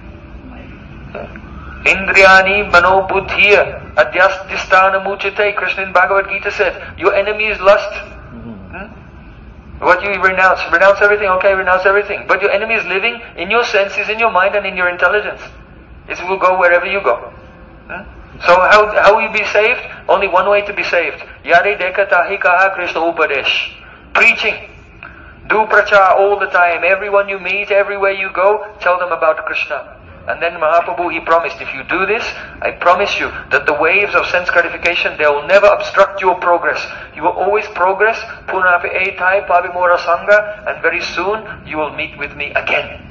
Indriyani mano buddhiya adhyastisthana muchate. Krishna in Bhagavad Gita said, your enemy is lust. What you renounce? Renounce everything, okay, renounce everything. But your enemy is living in your senses, in your mind and in your intelligence. It will go wherever you go. So how will you be saved? Only one way to be saved. Yare dekatahi kaha Krishna upadesh. Preaching. Do prachar all the time. Everyone you meet, everywhere you go, tell them about Krishna. And then Mahaprabhu, he promised, if you do this, I promise you that the waves of sense gratification, they will never obstruct your progress. You will always progress, punapi eitai pabimora sangha, and very soon you will meet with me again.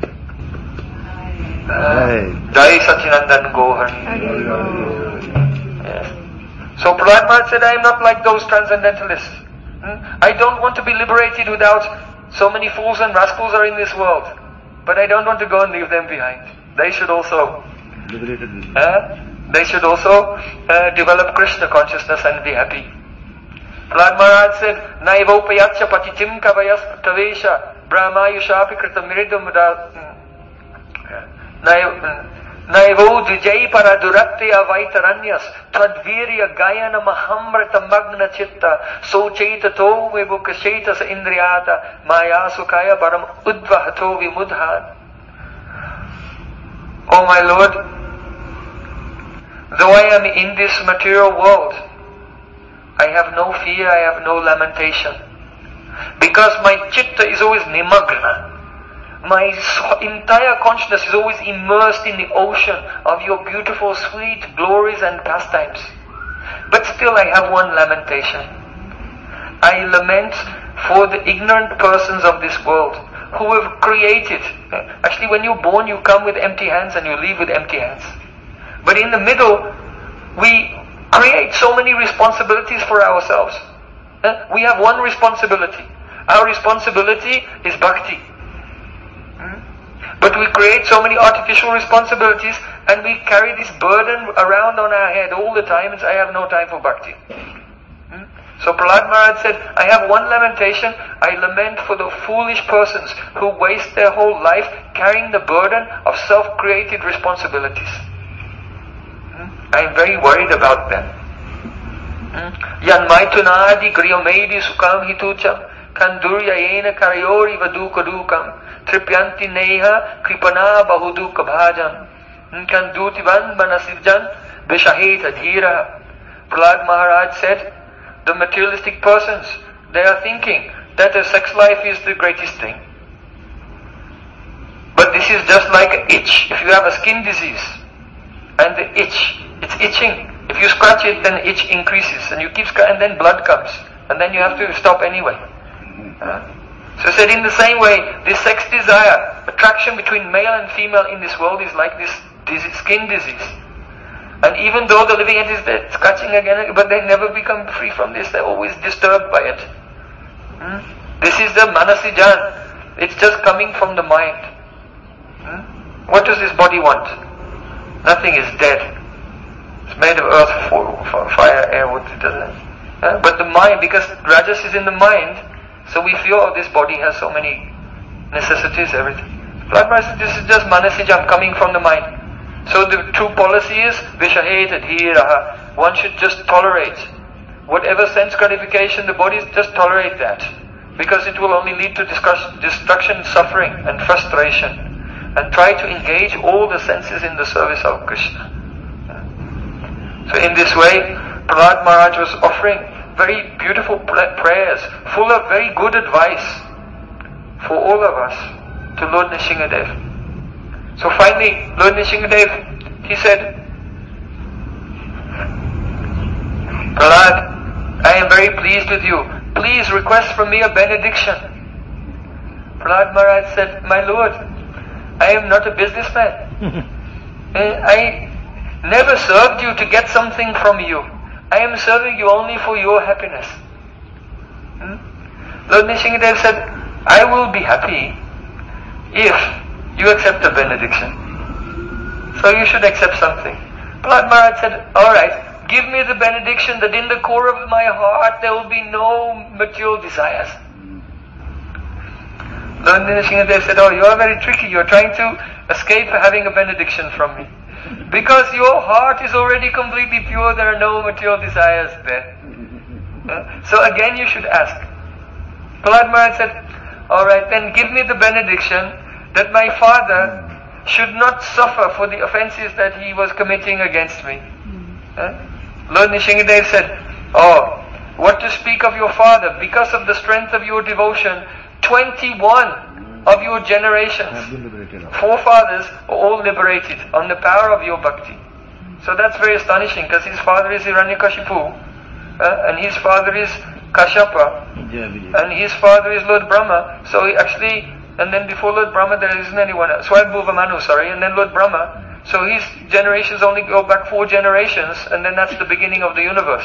Jai Sachinandan Gohari. Yes. So Prahlad Maharaj said, I am not like those transcendentalists. I don't want to be liberated without so many fools and rascals are in this world. But I don't want to go and leave them behind. They should also develop Krishna consciousness and be happy. Prahlad Maharaj said, Naivopayatcha patitim kavayas tavesha brahmayushapi kritamiridum Naivo dvijay paraduratya vaitaranyas tadvirya gayana mahamrita magna chitta sochaita to vibukasheta sa indriyata maya sukaya param udvahato vimudhan. Oh my Lord, though I am in this material world, I have no fear, I have no lamentation. Because my chitta is always nimagna. My entire consciousness is always immersed in the ocean of your beautiful, sweet glories and pastimes. But still I have one lamentation. I lament for the ignorant persons of this world who have created. Actually, when you're born, you come with empty hands and you leave with empty hands. But in the middle, we create so many responsibilities for ourselves. We have one responsibility. Our responsibility is bhakti. But we create so many artificial responsibilities and we carry this burden around on our head all the time and say, I have no time for bhakti. So Prahlad Maharaj said, I have one lamentation. I lament for the foolish persons who waste their whole life carrying the burden of self-created responsibilities. I am very worried about them. Yanmaitunadi griyamedi sukam hitucham kanduryayena karayori vadukadukam tripyanti neha kripana bahuduka bhajam kandutivan manasivjan vishaheta dhira. Prahlad Maharaj said, the materialistic persons, they are thinking that their sex life is the greatest thing. But this is just like an itch. If you have a skin disease and the itch, it's itching. If you scratch it, then the itch increases and you keep and then blood comes and then you have to stop anyway. So said in the same way, this sex desire, attraction between male and female in this world is like this skin disease. And even though the living entities, they're scratching again, but they never become free from this. They're always disturbed by it. This is the manasijan. It's just coming from the mind. What does this body want? Nothing is dead. It's made of earth, fire, air, wood. But the mind, because Rajas is in the mind, so we feel, oh, this body has so many necessities, everything. Likewise, this is just manasijam, coming from the mind. So the true policy is vishaheta dhiraha. One should just tolerate whatever sense gratification the body is, just tolerate that, because it will only lead to destruction, suffering and frustration. And try to engage all the senses in the service of Krishna. So in this way, Prahlad Maharaj was offering very beautiful prayers, full of very good advice for all of us to Lord Nrsingadev. So finally, Lord Nrsingadev, he said, Prahlad, I am very pleased with you. Please request from me a benediction. Prahlad Maharaj said, my Lord, I am not a businessman. I never served you to get something from you. I am serving you only for your happiness. Lord Nrsingadev said, I will be happy if you accept a benediction. So you should accept something. Prahlad Maharaj said, alright, give me the benediction that in the core of my heart there will be no material desires. Lord Nrsingadev said, oh, you are very tricky. You are trying to escape having a benediction from me. Because your heart is already completely pure, there are no material desires there. So again you should ask. Prahlad Maharaj said, alright, then give me the benediction that my father should not suffer for the offenses that he was committing against me. Lord Nrsingadev said, oh, what to speak of your father? Because of the strength of your devotion, 21 of your generations, forefathers, are all liberated on the power of your bhakti. So that's very astonishing, because his father is Hiranyakashipu, and his father is Kashyapa, and his father is Lord Brahma. So he actually, and then before Lord Brahma there isn't anyone else. Swayambhuva Manu, and then Lord Brahma. So his generations only go back 4 generations, and then that's the beginning of the universe.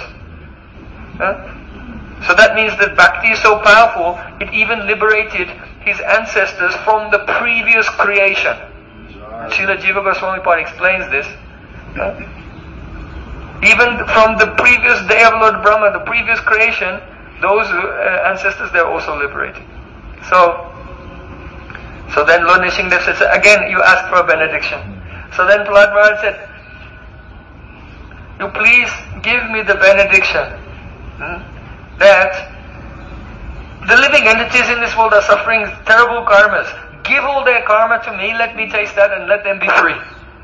So that means that bhakti is so powerful, it even liberated his ancestors from the previous creation. Srila Jiva Goswami Pad explains this. Even from the previous day of Lord Brahma, the previous creation, those ancestors, they are also liberated. So then Lord Nrsingadev says, again you ask for a benediction. So then Prahlad Maharaj said, you please give me the benediction that the living entities in this world are suffering terrible karmas. Give all their karma to me, let me taste that and let them be free.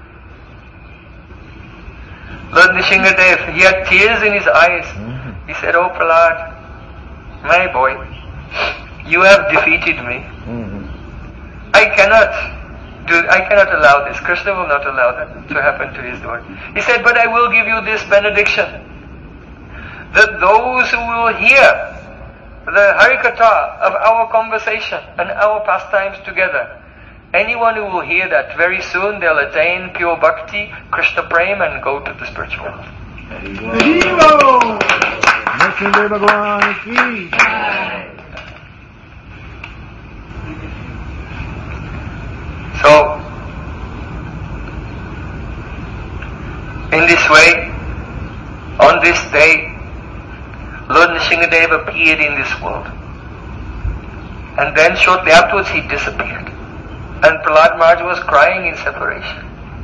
Lord Nrsingadev, he had tears in his eyes. He said, oh Prahlad, my boy, you have defeated me. I cannot allow this. Krishna will not allow that to happen to his Lord. He said, but I will give you this benediction, that those who will hear the Harikatha of our conversation and our pastimes together, anyone who will hear that, very soon they'll attain pure bhakti, Krishna prema, and go to the spiritual world. So, in this way, on this day, Lord Nrsingadev appeared in this world. And then shortly afterwards he disappeared. And Prahlad Maharaj was crying in separation.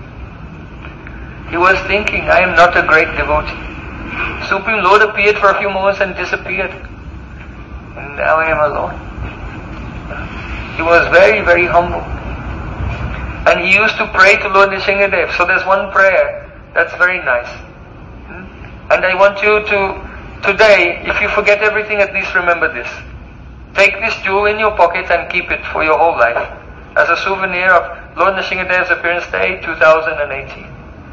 He was thinking, I am not a great devotee. Supreme Lord appeared for a few moments and disappeared. And now I am alone. He was very, very humble. And he used to pray to Lord Nrsingadev. So there's one prayer that's very nice. And I want you to, today, if you forget everything, at least remember this. Take this jewel in your pocket and keep it for your whole life, as a souvenir of Lord Nrsingadev's appearance day 2018.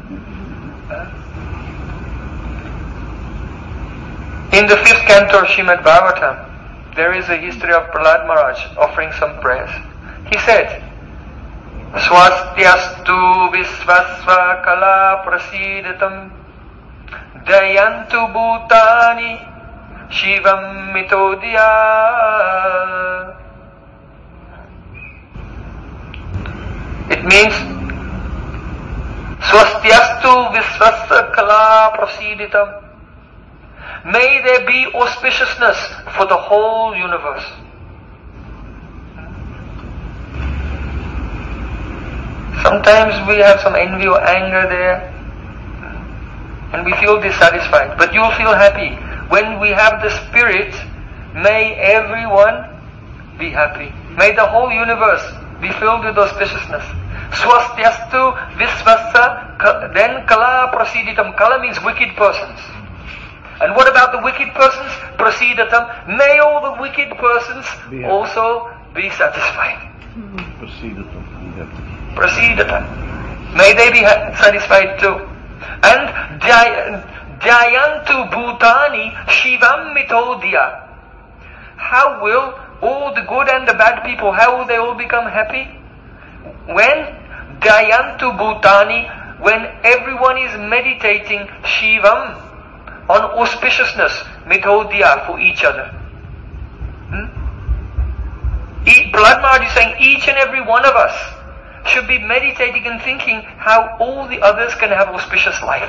In the 5th canto of Srimad Bhagavatam, there is a history of Prahlad Maharaj offering some prayers. He said, Swastyastu visvasva kala prasidatam dayantu bhutani shivam mitodya. It means Swastyastu visvasva kala prasidatam. May there be auspiciousness for the whole universe. Sometimes we have some envy or anger there, and we feel dissatisfied. But you'll feel happy when we have the spirit. May everyone be happy. May the whole universe be filled with auspiciousness. Swastyastu visvasa, then kala prasiditam. Kala means wicked persons. And what about the wicked persons? Prasidatam. May all the wicked persons also be satisfied. Prasidatam. May they be satisfied too. And Jayantu Bhutani Shivam Mitodya. How will all the good and the bad people, how will they all become happy? When Jayantu Bhutani, when everyone is meditating Shivam, on auspiciousness, mitodya, for each other. Prahlad Maharaj is saying each and every one of us should be meditating and thinking how all the others can have auspicious life.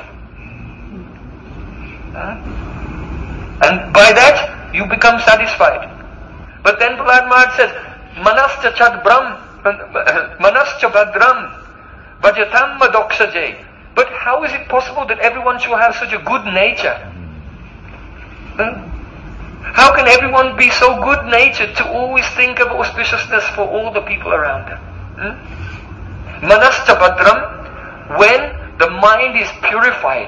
And by that, you become satisfied. But then Prahlad Maharaj says, Manascha chadbram, Manascha badram, bhajatam madoksaje. But how is it possible that everyone should have such a good nature? How can everyone be so good-natured to always think of auspiciousness for all the people around them? Manascha badram, when the mind is purified,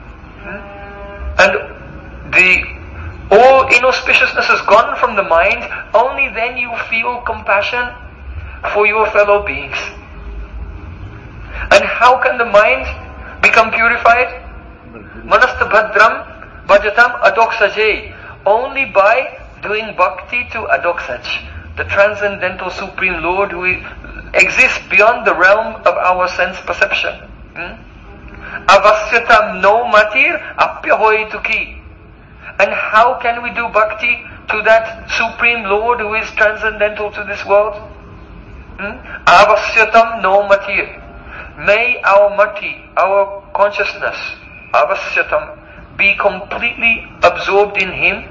and all inauspiciousness has gone from the mind, only then you feel compassion for your fellow beings. And how can the mind become purified? Manasta bhadram bhajatam adoksaje. Only by doing bhakti to Adoksaj, the transcendental Supreme Lord who exists beyond the realm of our sense perception. Avasyatam no matir apyahoy tuki. And how can we do bhakti to that Supreme Lord who is transcendental to this world? Avasyatam no matir. May our mati, our consciousness, avasyatam, be completely absorbed in Him.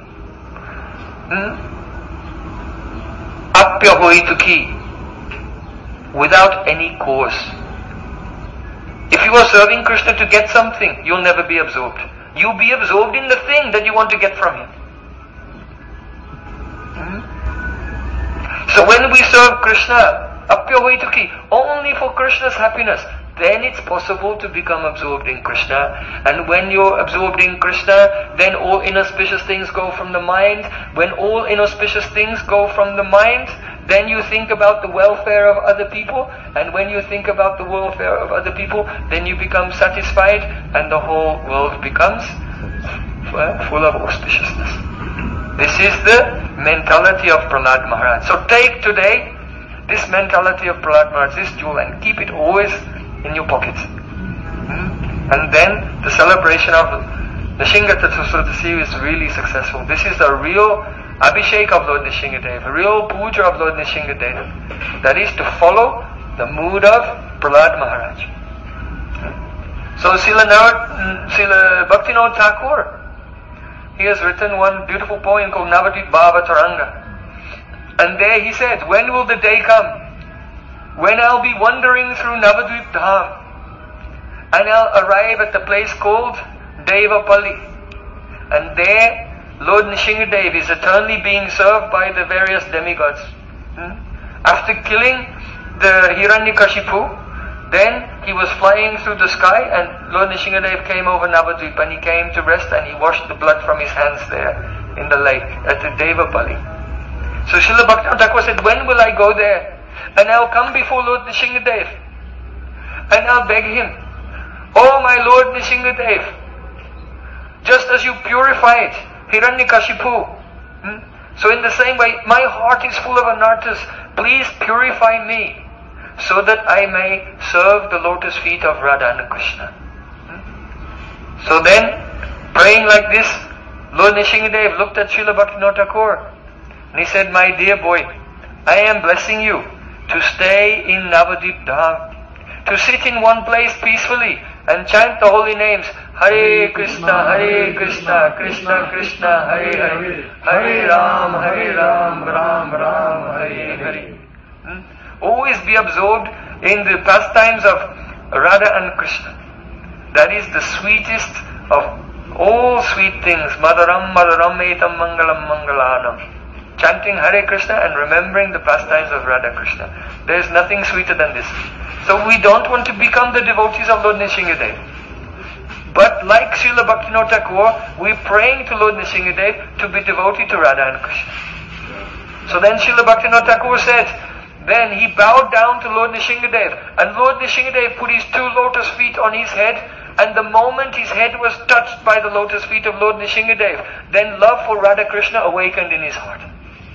Apyahoituki, without any cause. If you are serving Krishna to get something, you'll never be absorbed. You'll be absorbed in the thing that you want to get from Him. So when we serve Krishna, apyahoituki, only for Krishna's happiness, then it's possible to become absorbed in Krishna. And when you're absorbed in Krishna, then all inauspicious things go from the mind. When all inauspicious things go from the mind, then you think about the welfare of other people. And when you think about the welfare of other people, then you become satisfied and the whole world becomes full of auspiciousness. This is the mentality of Prahlad Maharaj. So take today this mentality of Prahlad Maharaj, this jewel, and keep it always in your pockets. And then the celebration of Nishinga Chaturdashi is really successful. This is the real Abhishek of Lord Nishingadev, real puja of Lord Nishingadev. That is to follow the mood of Prahlad Maharaj. So Srila Bhaktivinoda Thakur, he has written one beautiful poem called Navadvip Bhava Taranga. And there he said, when will the day come when I'll be wandering through Navadvip Dham and I'll arrive at the place called Devapalli, and there Lord Nishingadev is eternally being served by the various demigods. After killing the Hiranyakashipu, then he was flying through the sky and Lord Nishingadev came over Navadvip and he came to rest and he washed the blood from his hands there in the lake at the Devapalli. So Srila Bhaktivinoda Thakur said, when will I go there? And I'll come before Lord Nishingadev and I'll beg him, oh my Lord Nishingadev, just as you purified Hiranyakashipu, so in the same way, my heart is full of anarthas. Please purify me so that I may serve the lotus feet of Radha and Krishna. So then, praying like this, Lord Nishingadev looked at Srila Bhaktivinoda Thakur and he said, my dear boy, I am blessing you to stay in Navadvip Dham, to sit in one place peacefully and chant the holy names, Hare Krishna, Krishna Krishna, Hare Hare, Hare Ram, Ram Ram, Hare Hare. Always be absorbed in the pastimes of Radha and Krishna. That is the sweetest of all sweet things. Madaram etam mangalam mangalanam. Chanting Hare Krishna and remembering the pastimes of Radha Krishna. There is nothing sweeter than this. So we don't want to become the devotees of Lord Nishingadev. But like Srila Bhaktivinoda Thakur, we're praying to Lord Nishingadev to be devotee to Radha and Krishna. So then Srila Bhaktivinoda Thakur said, then he bowed down to Lord Nishingadev, and Lord Nishingadev put his two lotus feet on his head, and the moment his head was touched by the lotus feet of Lord Nishingadev, then love for Radha Krishna awakened in his heart.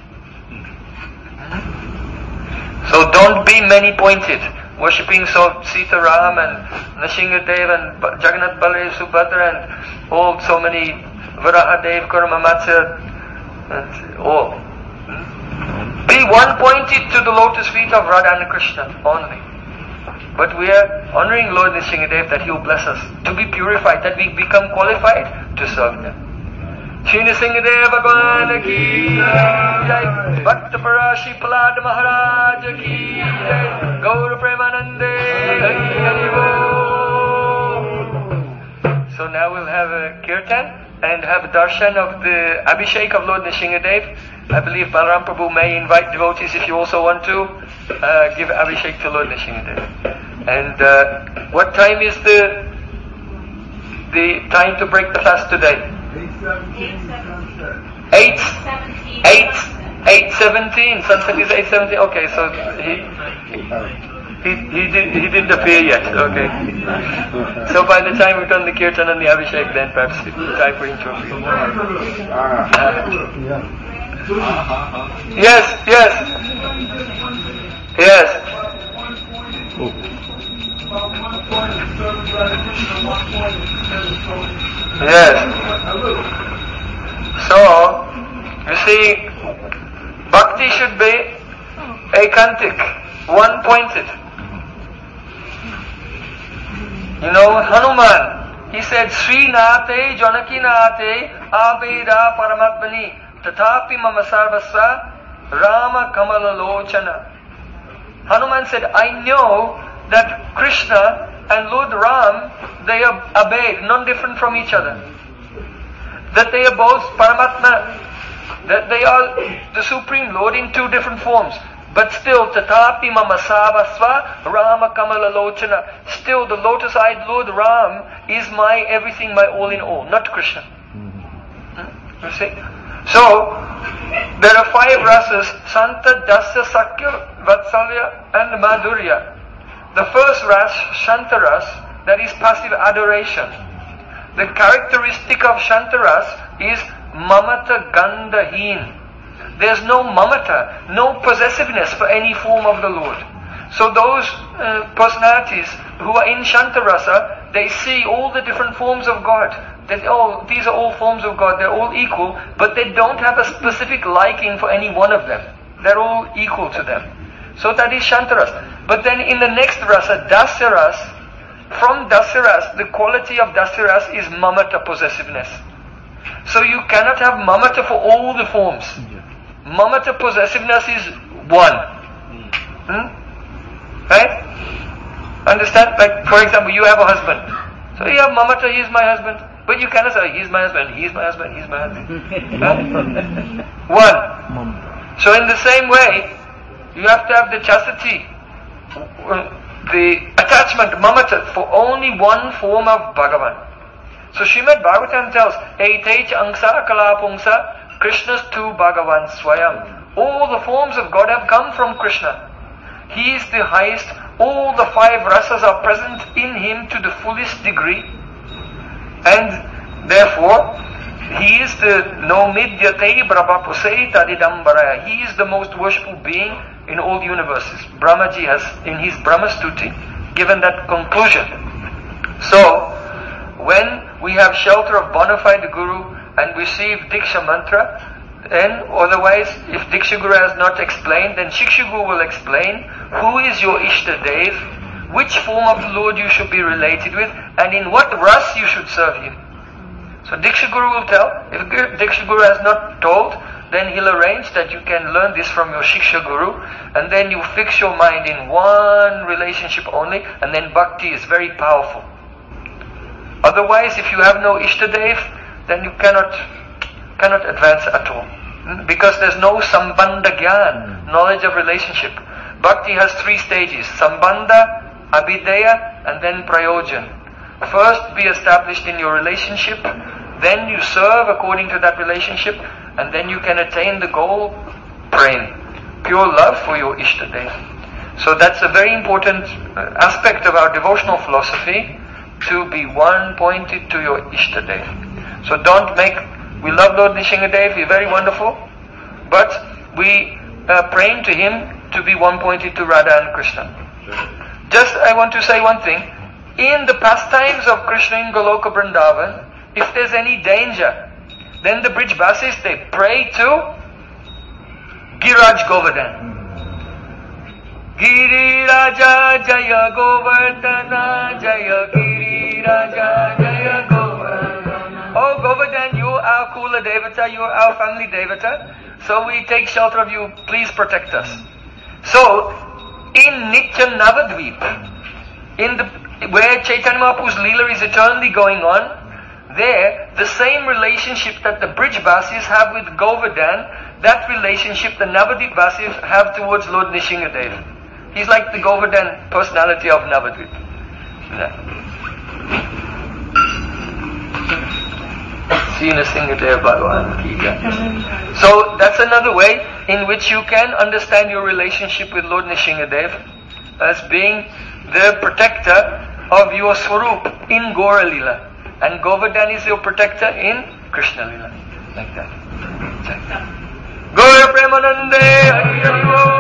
So don't be many-pointed, worshipping Sita Ram and Nishingadev and Jagannath Baladev Subhadra and all so many Varahadev, Kurma Matsya and all. Be one-pointed to the lotus feet of Radha and Krishna only. But we are honoring Lord Nishingadev that He will bless us to be purified, that we become qualified to serve them. Shri Nishingadev Bhagwan ki jai, Bhakta Parashi Prahlad Maharaj ki jai, Gaur Premanande Hari Hari Bol. So now we'll have a kirtan and have a darshan of the Abhishek of Lord Nishingadev. I believe Balaram Prabhu may invite devotees if you also want to give Abhishek to Lord Nishingadev. And what time is the time to break the fast today? 8:17. Sunset is 8:17. Okay, so he didn't appear yet. Okay. So by the time we've done the kirtan and the Abhishek, then perhaps it's time for him to appear. Yes. So, you see, bhakti should be ekantik, one-pointed. You know, Hanuman, he said, Srinate Janakinate Abeda Paramatmani Tatapi Mama Sarvasa Rama Kamala Lochana. Hanuman said, I know that Krishna and Lord Ram, they are obeyed, non-different from each other. That they are both Paramatma, that they are the Supreme Lord in two different forms. But still, Tatapi Mama Sarvasva Rama Kamala Lochana. Still, the lotus-eyed Lord Ram is my everything, my all in all, not Krishna. You see? So, there are 5 rasas, Santa, Dasya, Sakya, Vatsalya and Madhurya. The first ras, Shantaras, that is passive adoration. The characteristic of Shantaras is mamata gandaheen. There's no mamata, no possessiveness for any form of the Lord. So those personalities who are in Shantarasa, they see all the different forms of God. These are all forms of God, they're all equal, but they don't have a specific liking for any one of them. They're all equal to them. So that is Shantaras. But then in the next rasa, Dasyaras, from Dasyaras, the quality of Dasyaras is mamata, possessiveness. So you cannot have mamata for all the forms. Mamata, possessiveness is one. Right? Understand? Like, for example, you have a husband. So you have mamata, he is my husband. But you cannot say, he is my husband, he is my husband, he is my husband. One. So in the same way, you have to have the chastity, the attachment, mamata, for only one form of Bhagavan. So Srimad Bhagavatam tells, Eitech angsa kalapungsa Krishna's tu Bhagavan Swayam. All the forms of God have come from Krishna. He is the highest. All the five rasas are present in him to the fullest degree. And therefore, he is the Nomidyate Brahmapusei Tadidambaraya. He is the most worshipful being in all universes. Brahmaji has, in his Brahmastuti, given that conclusion. So, when we have shelter of bona fide Guru and receive Diksha Mantra, then otherwise, if Diksha Guru has not explained, then Shiksha Guru will explain who is your Ishtadev, which form of the Lord you should be related with, and in what ras you should serve him. So Diksha Guru will tell. If Diksha Guru has not told, then he'll arrange that you can learn this from your Shiksha Guru, and then you fix your mind in one relationship only, and then Bhakti is very powerful. Otherwise, if you have no Ishtadev, then you cannot advance at all. Because there's no Sambandha Gyan, knowledge of relationship. Bhakti has three stages: Sambandha, Abhideya, and then Prayojan. First be established in your relationship, then you serve according to that relationship, and then you can attain the goal, prem, pure love for your Ishtadev. So that's a very important aspect of our devotional philosophy, to be one pointed to your Ishtadev. So we love Lord Nrsingadev, he's very wonderful, but we praying to him to be one pointed to Radha and Krishna. Just I want to say one thing. In the pastimes of Krishna in Goloka Vrindavan, if there's any danger, then the Brijbasis, they pray to Giraj Govardhan. Giri Raja Jaya Govardhana Jaya Giri Raja Jaya Govardhana. Oh Govardhan, you are our Kula Devata, you are our family Devata, so we take shelter of you, please protect us. So, in Nitya Navadvip, where Chaitanya Mahaprabhu's Leela is eternally going on, there, the same relationship that the Brijbasis have with Govardhan, that relationship the Navadvip Vasis have towards Lord Nrsingadev. He's like the Govardhan personality of Navadvip. Sri Nrsingadev Bhagavan Ki Jai. So that's another way in which you can understand your relationship with Lord Nrsingadev as being the protector of your Swarup in Gaura Leela. And Govardhan is your protector in Krishna Leela. Like that. Gaura Premanande Hari Hari Bol.